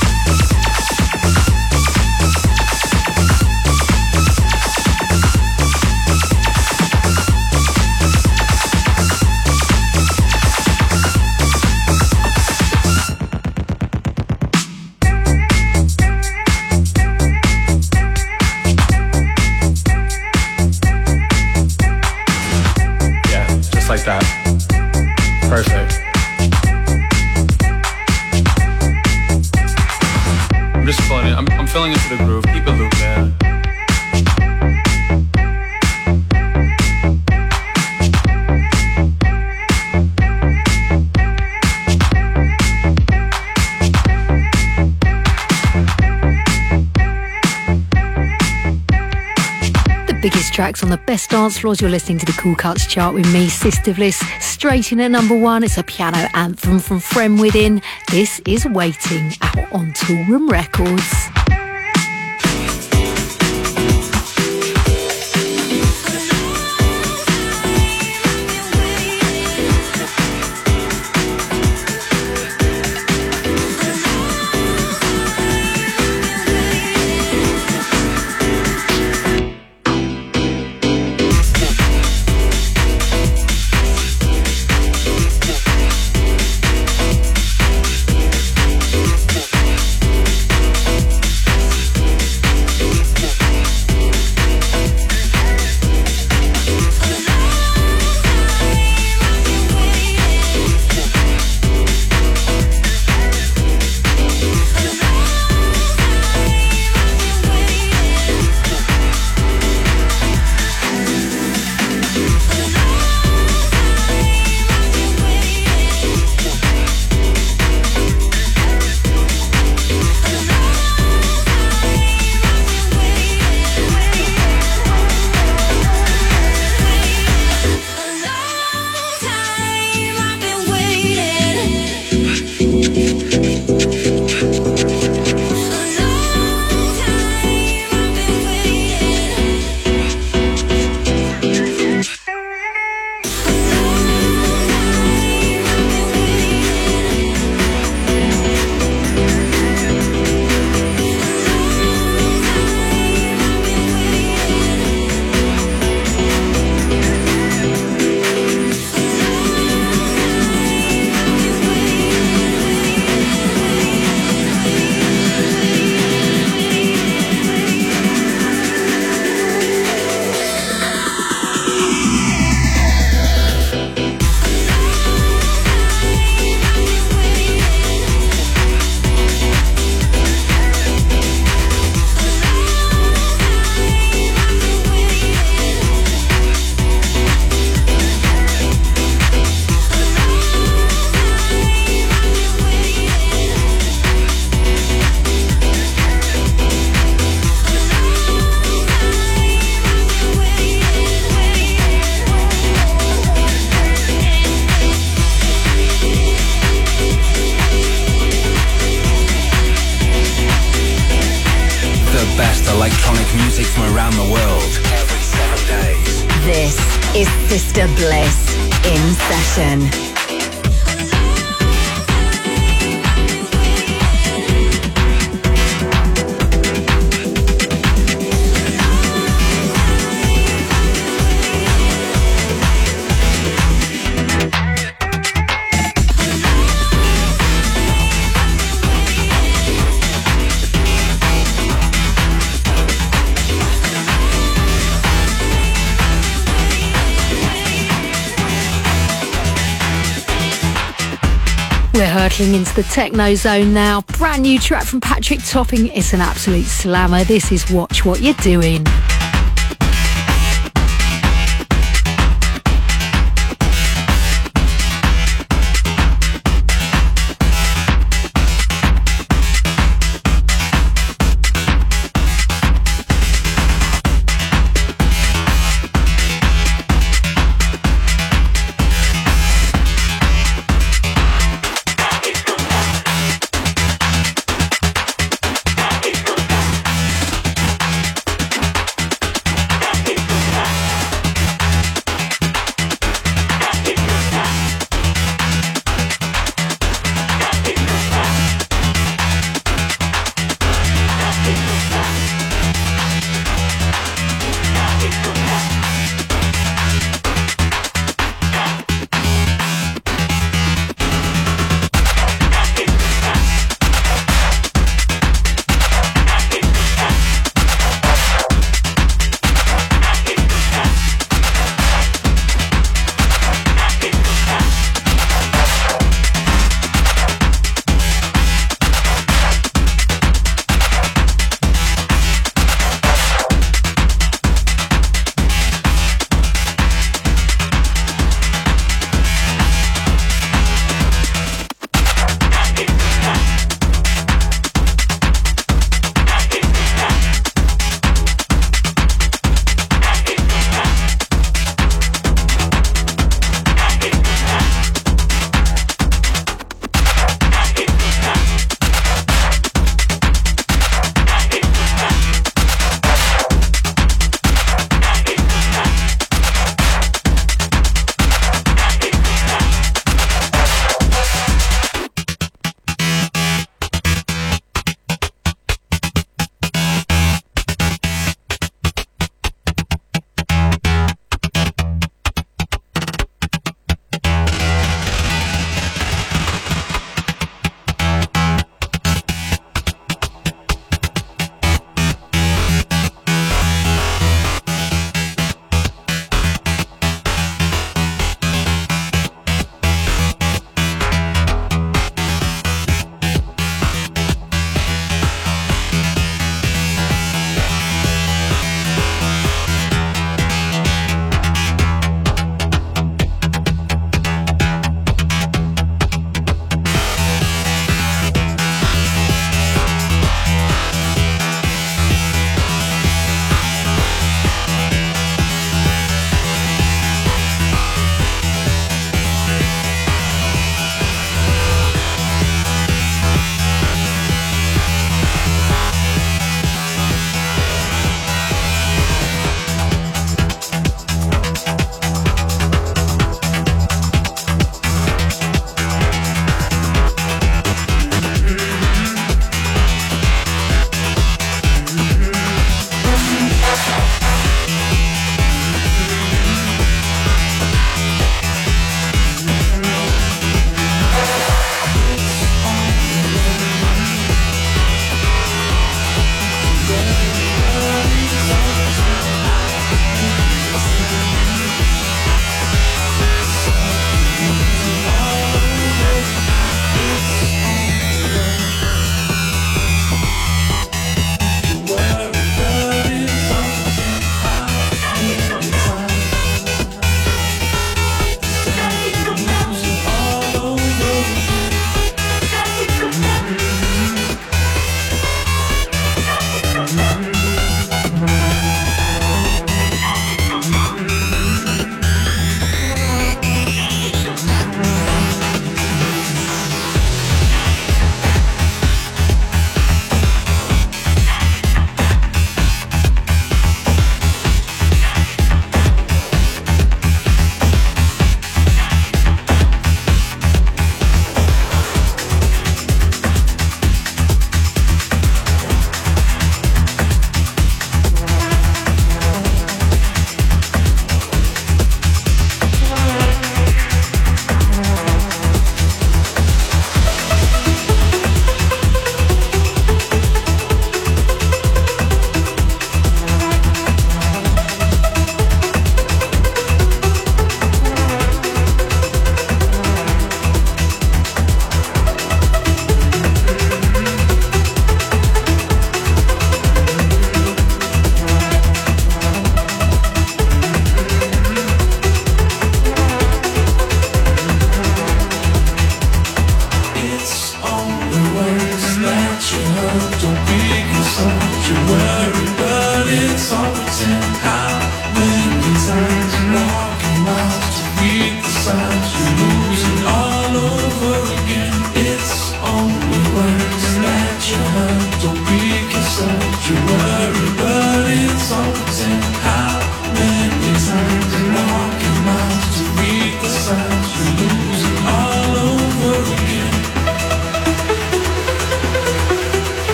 Like that. Perfect. I'm just feeling it. I'm feeling into the groove. Keep it looping.
Biggest tracks on the best dance floors. You're listening to the Cool Cuts chart with me, Sister Bliss. Straight in at number 1, it's a piano anthem from Friend Within. This is Waiting, out on Toolroom Records.
Electronic music from around the world every 7 days.
This is Sister Bliss in session.
We're hurtling into the techno zone now. Brand new track from Patrick Topping. It's an absolute slammer. This is Watch What You're Doing.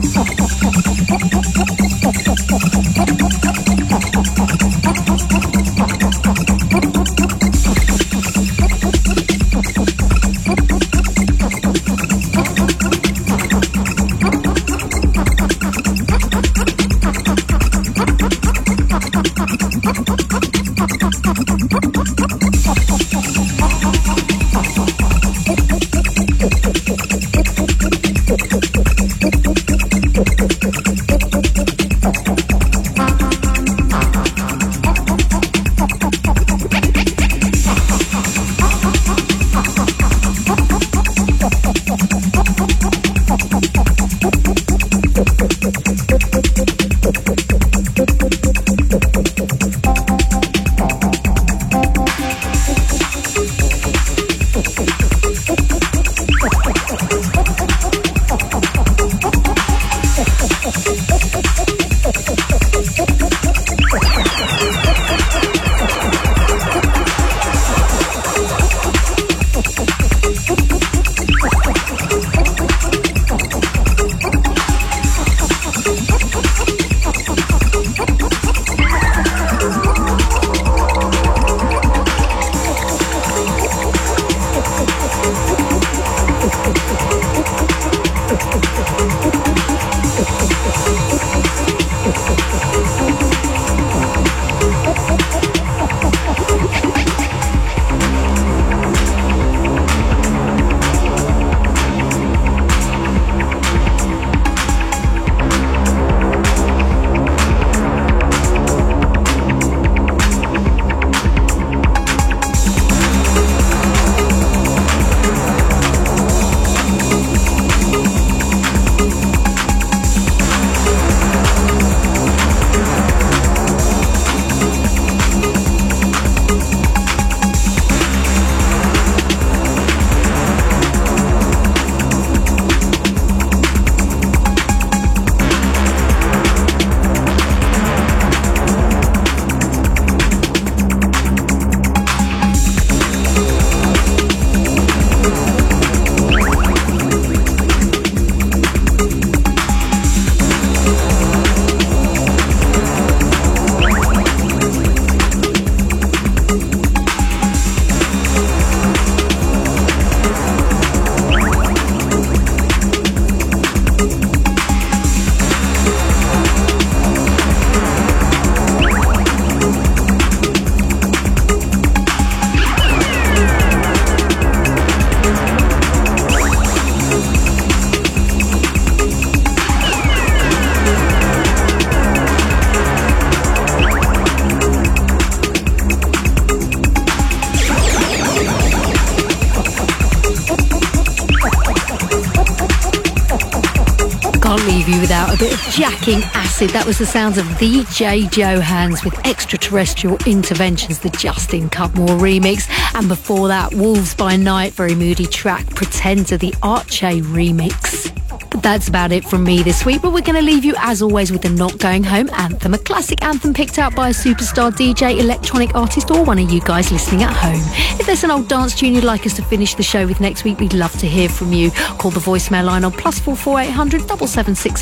leave you without a bit of jacking acid. That was the sounds of DJ Johans with Extraterrestrial Interventions, the Justin Cutmore remix. And before that, Wolves by Night, very moody track, Pretender, the Arche remix. But that's about it from me this week, but we're going to leave you as always with the Not Going Home anthem, a classic anthem picked out by a superstar DJ, electronic artist, or one of you guys listening at home. If there's an old dance tune you'd like us to finish the show with next week, we'd love to hear from you. Call the voicemail line on +44 800 776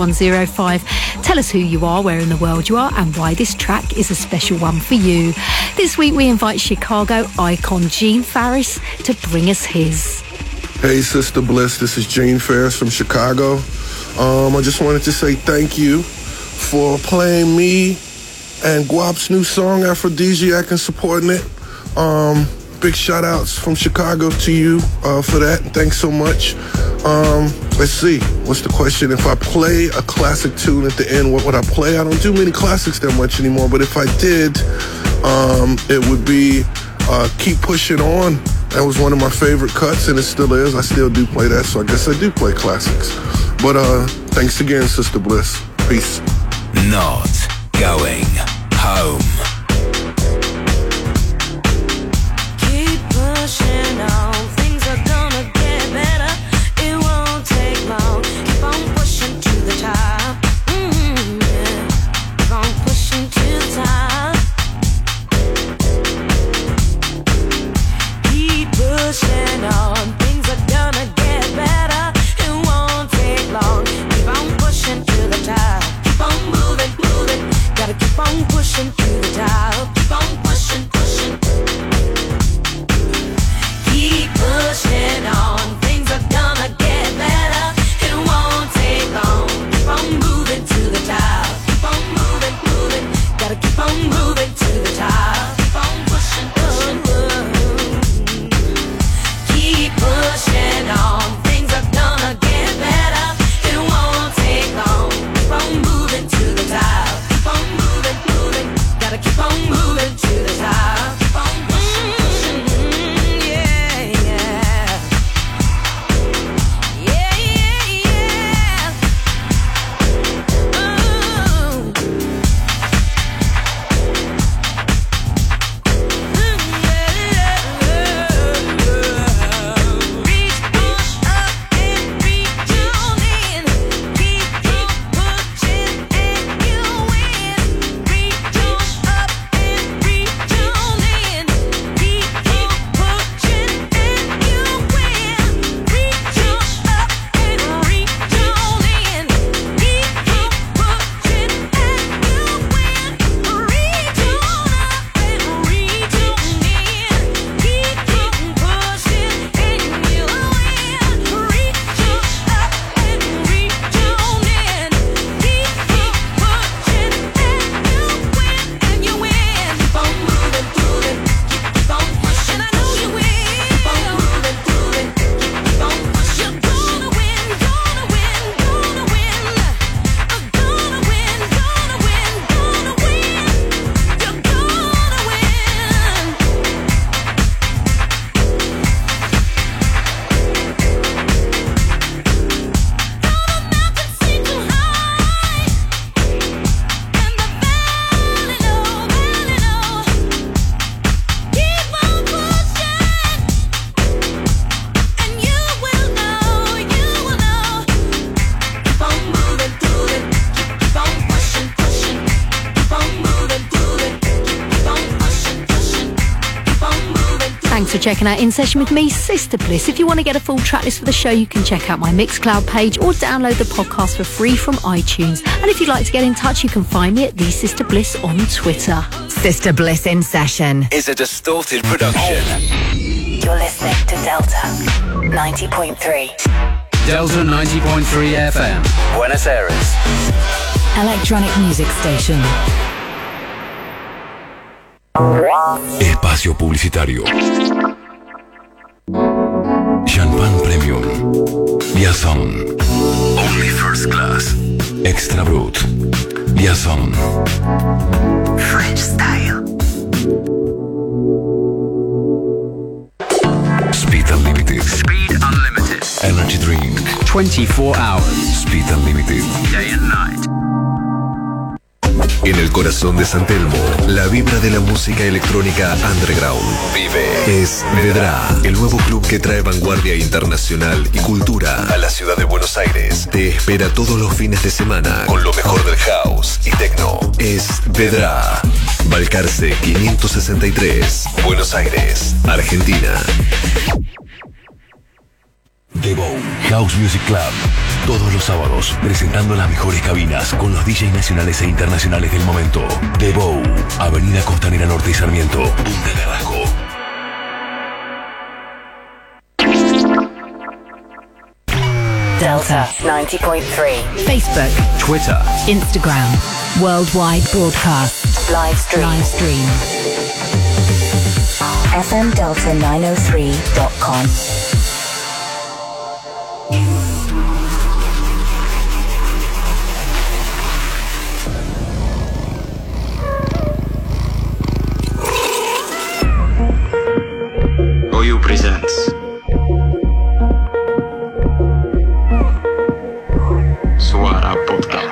5105. Tell us who you are, where in the world you are, and why this track is a special one for you. This week we invite Chicago icon Gene Farris to bring us his.
Hey, Sister Bliss, this is Gene Farris from Chicago. I just wanted to say thank you for playing me and Guap's new song, Aphrodisiac, and supporting it. Big shout outs from Chicago to you for that. Thanks so much. Let's see, what's the question? If I play a classic tune at the end, what would I play? I don't do many classics that much anymore, but if I did, it would be Keep Pushing On. That was one of my favorite cuts, and it still is. I still do play that, so I guess I do play classics. But thanks again, Sister Bliss. Peace.
Not going home.
Keep pushing on. Things are gonna get better. It won't take long. Keep on pushing to the top. Yeah. Keep on pushing to the top. Keep pushing on. Things are gonna get better. It won't take long. Keep on pushing.
Thanks for checking out In Session with me, Sister Bliss. If you want to get a full track list for the show, you can check out my Mixcloud page or download the podcast for free from iTunes. And if you'd like to get in touch, you can find me at The Sister Bliss on Twitter.
Sister Bliss In Session
is a Distorted production.
You're listening to Delta 90.3.
Delta 90.3 FM, Buenos Aires.
Electronic music station.
Espacio publicitario. Champagne Premium. Liaison. Only First Class. Extra Brut. Liaison.
French Style.
Speed Unlimited.
Speed Unlimited.
Energy Drink.
24 hours.
Speed Unlimited.
Day and night.
En el corazón de San Telmo, la vibra de la música electrónica underground vive. Es Vedrà, el nuevo club que trae vanguardia internacional y cultura a la ciudad de Buenos Aires. Te espera todos los fines de semana con lo mejor del house y techno. Es Vedrà. Balcarce 563, Buenos Aires, Argentina.
The Bow House Music Club. Todos los sábados, presentando las mejores cabinas con los DJs nacionales e internacionales del momento. The Bow, Avenida Costanera Norte y Sarmiento, Punta Carrasco.
Delta 90.3.
Facebook,
Twitter,
Instagram,
Worldwide broadcast. Live stream. FMDelta903.com.
OU presents Suara Podcast.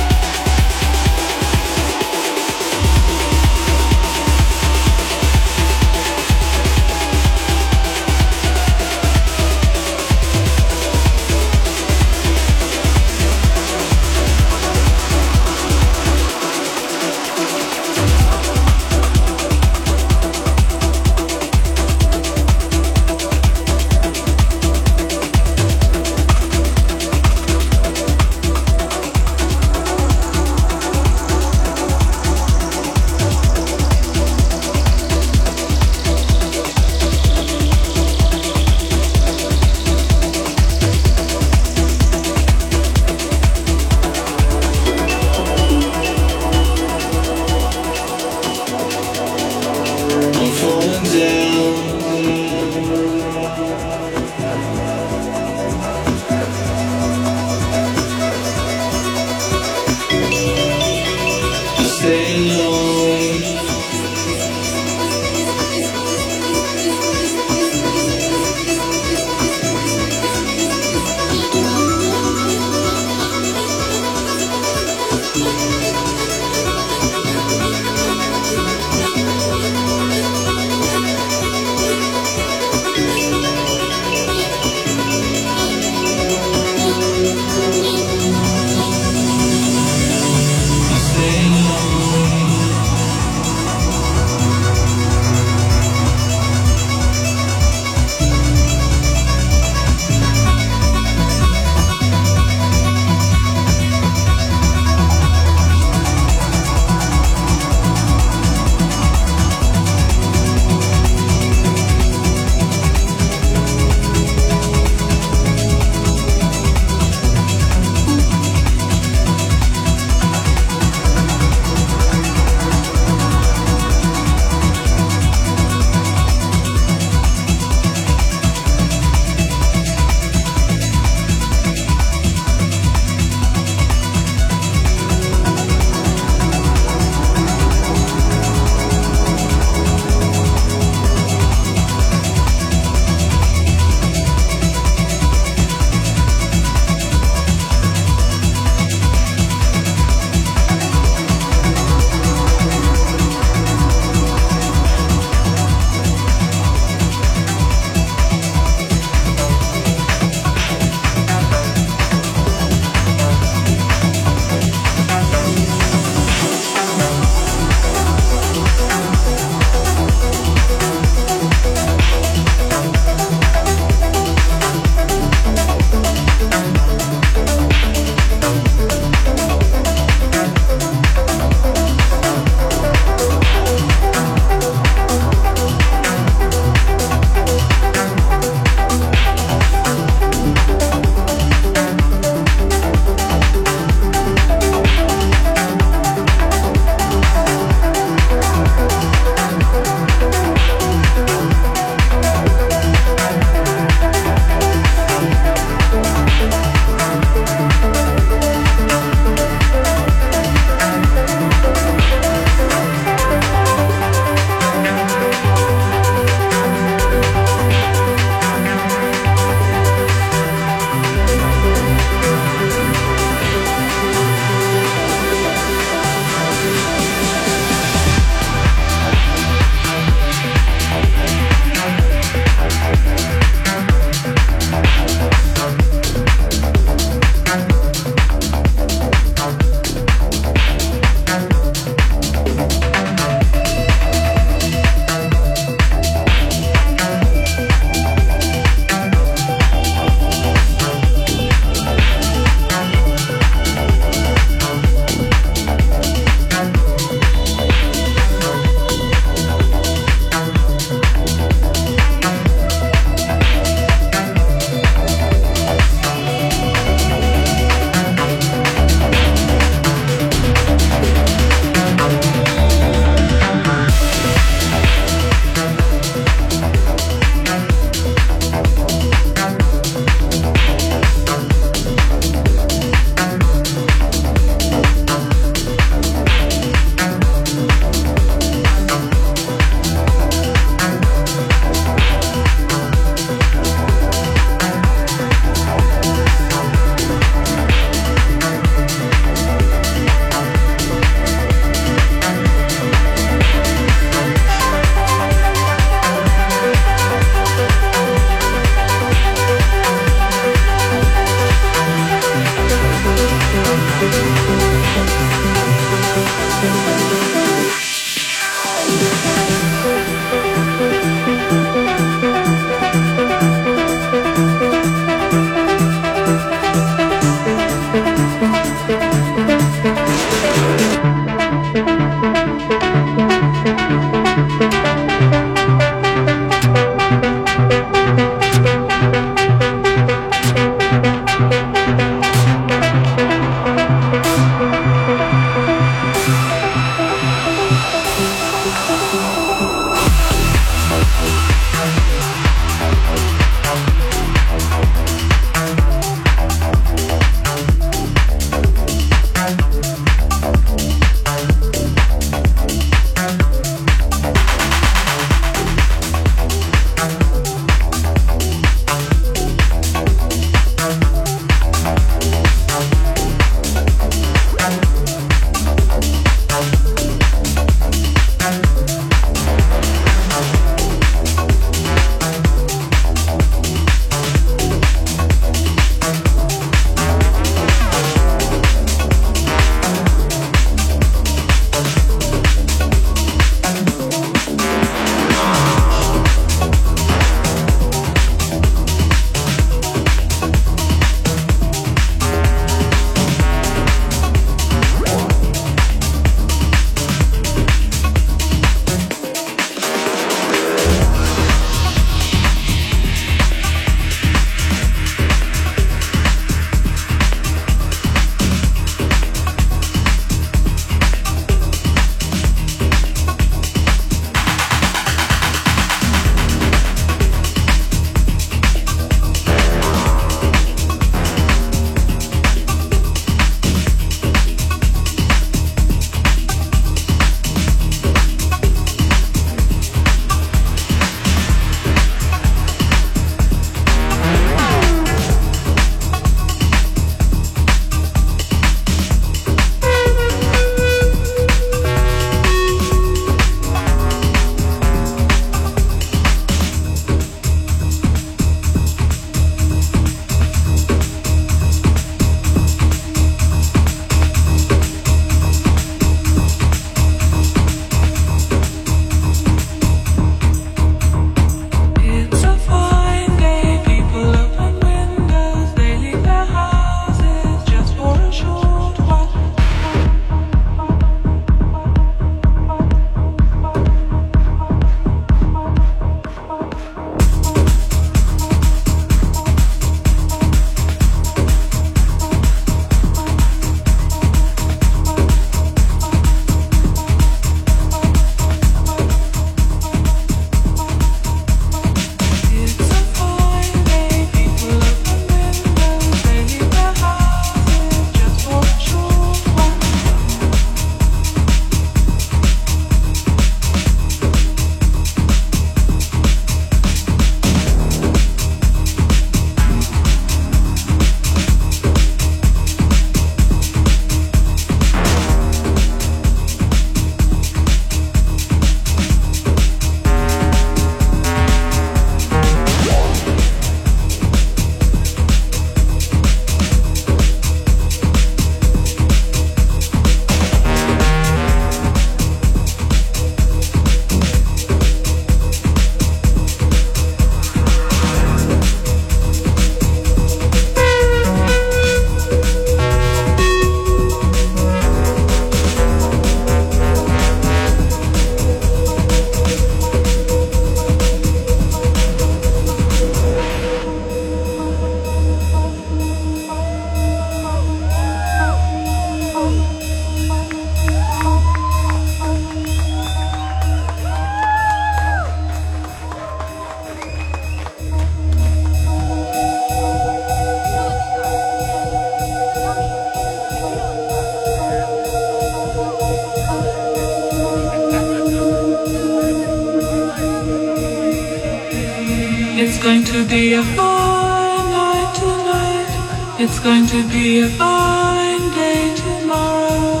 be a fine night tonight. It's going to be a fine day tomorrow.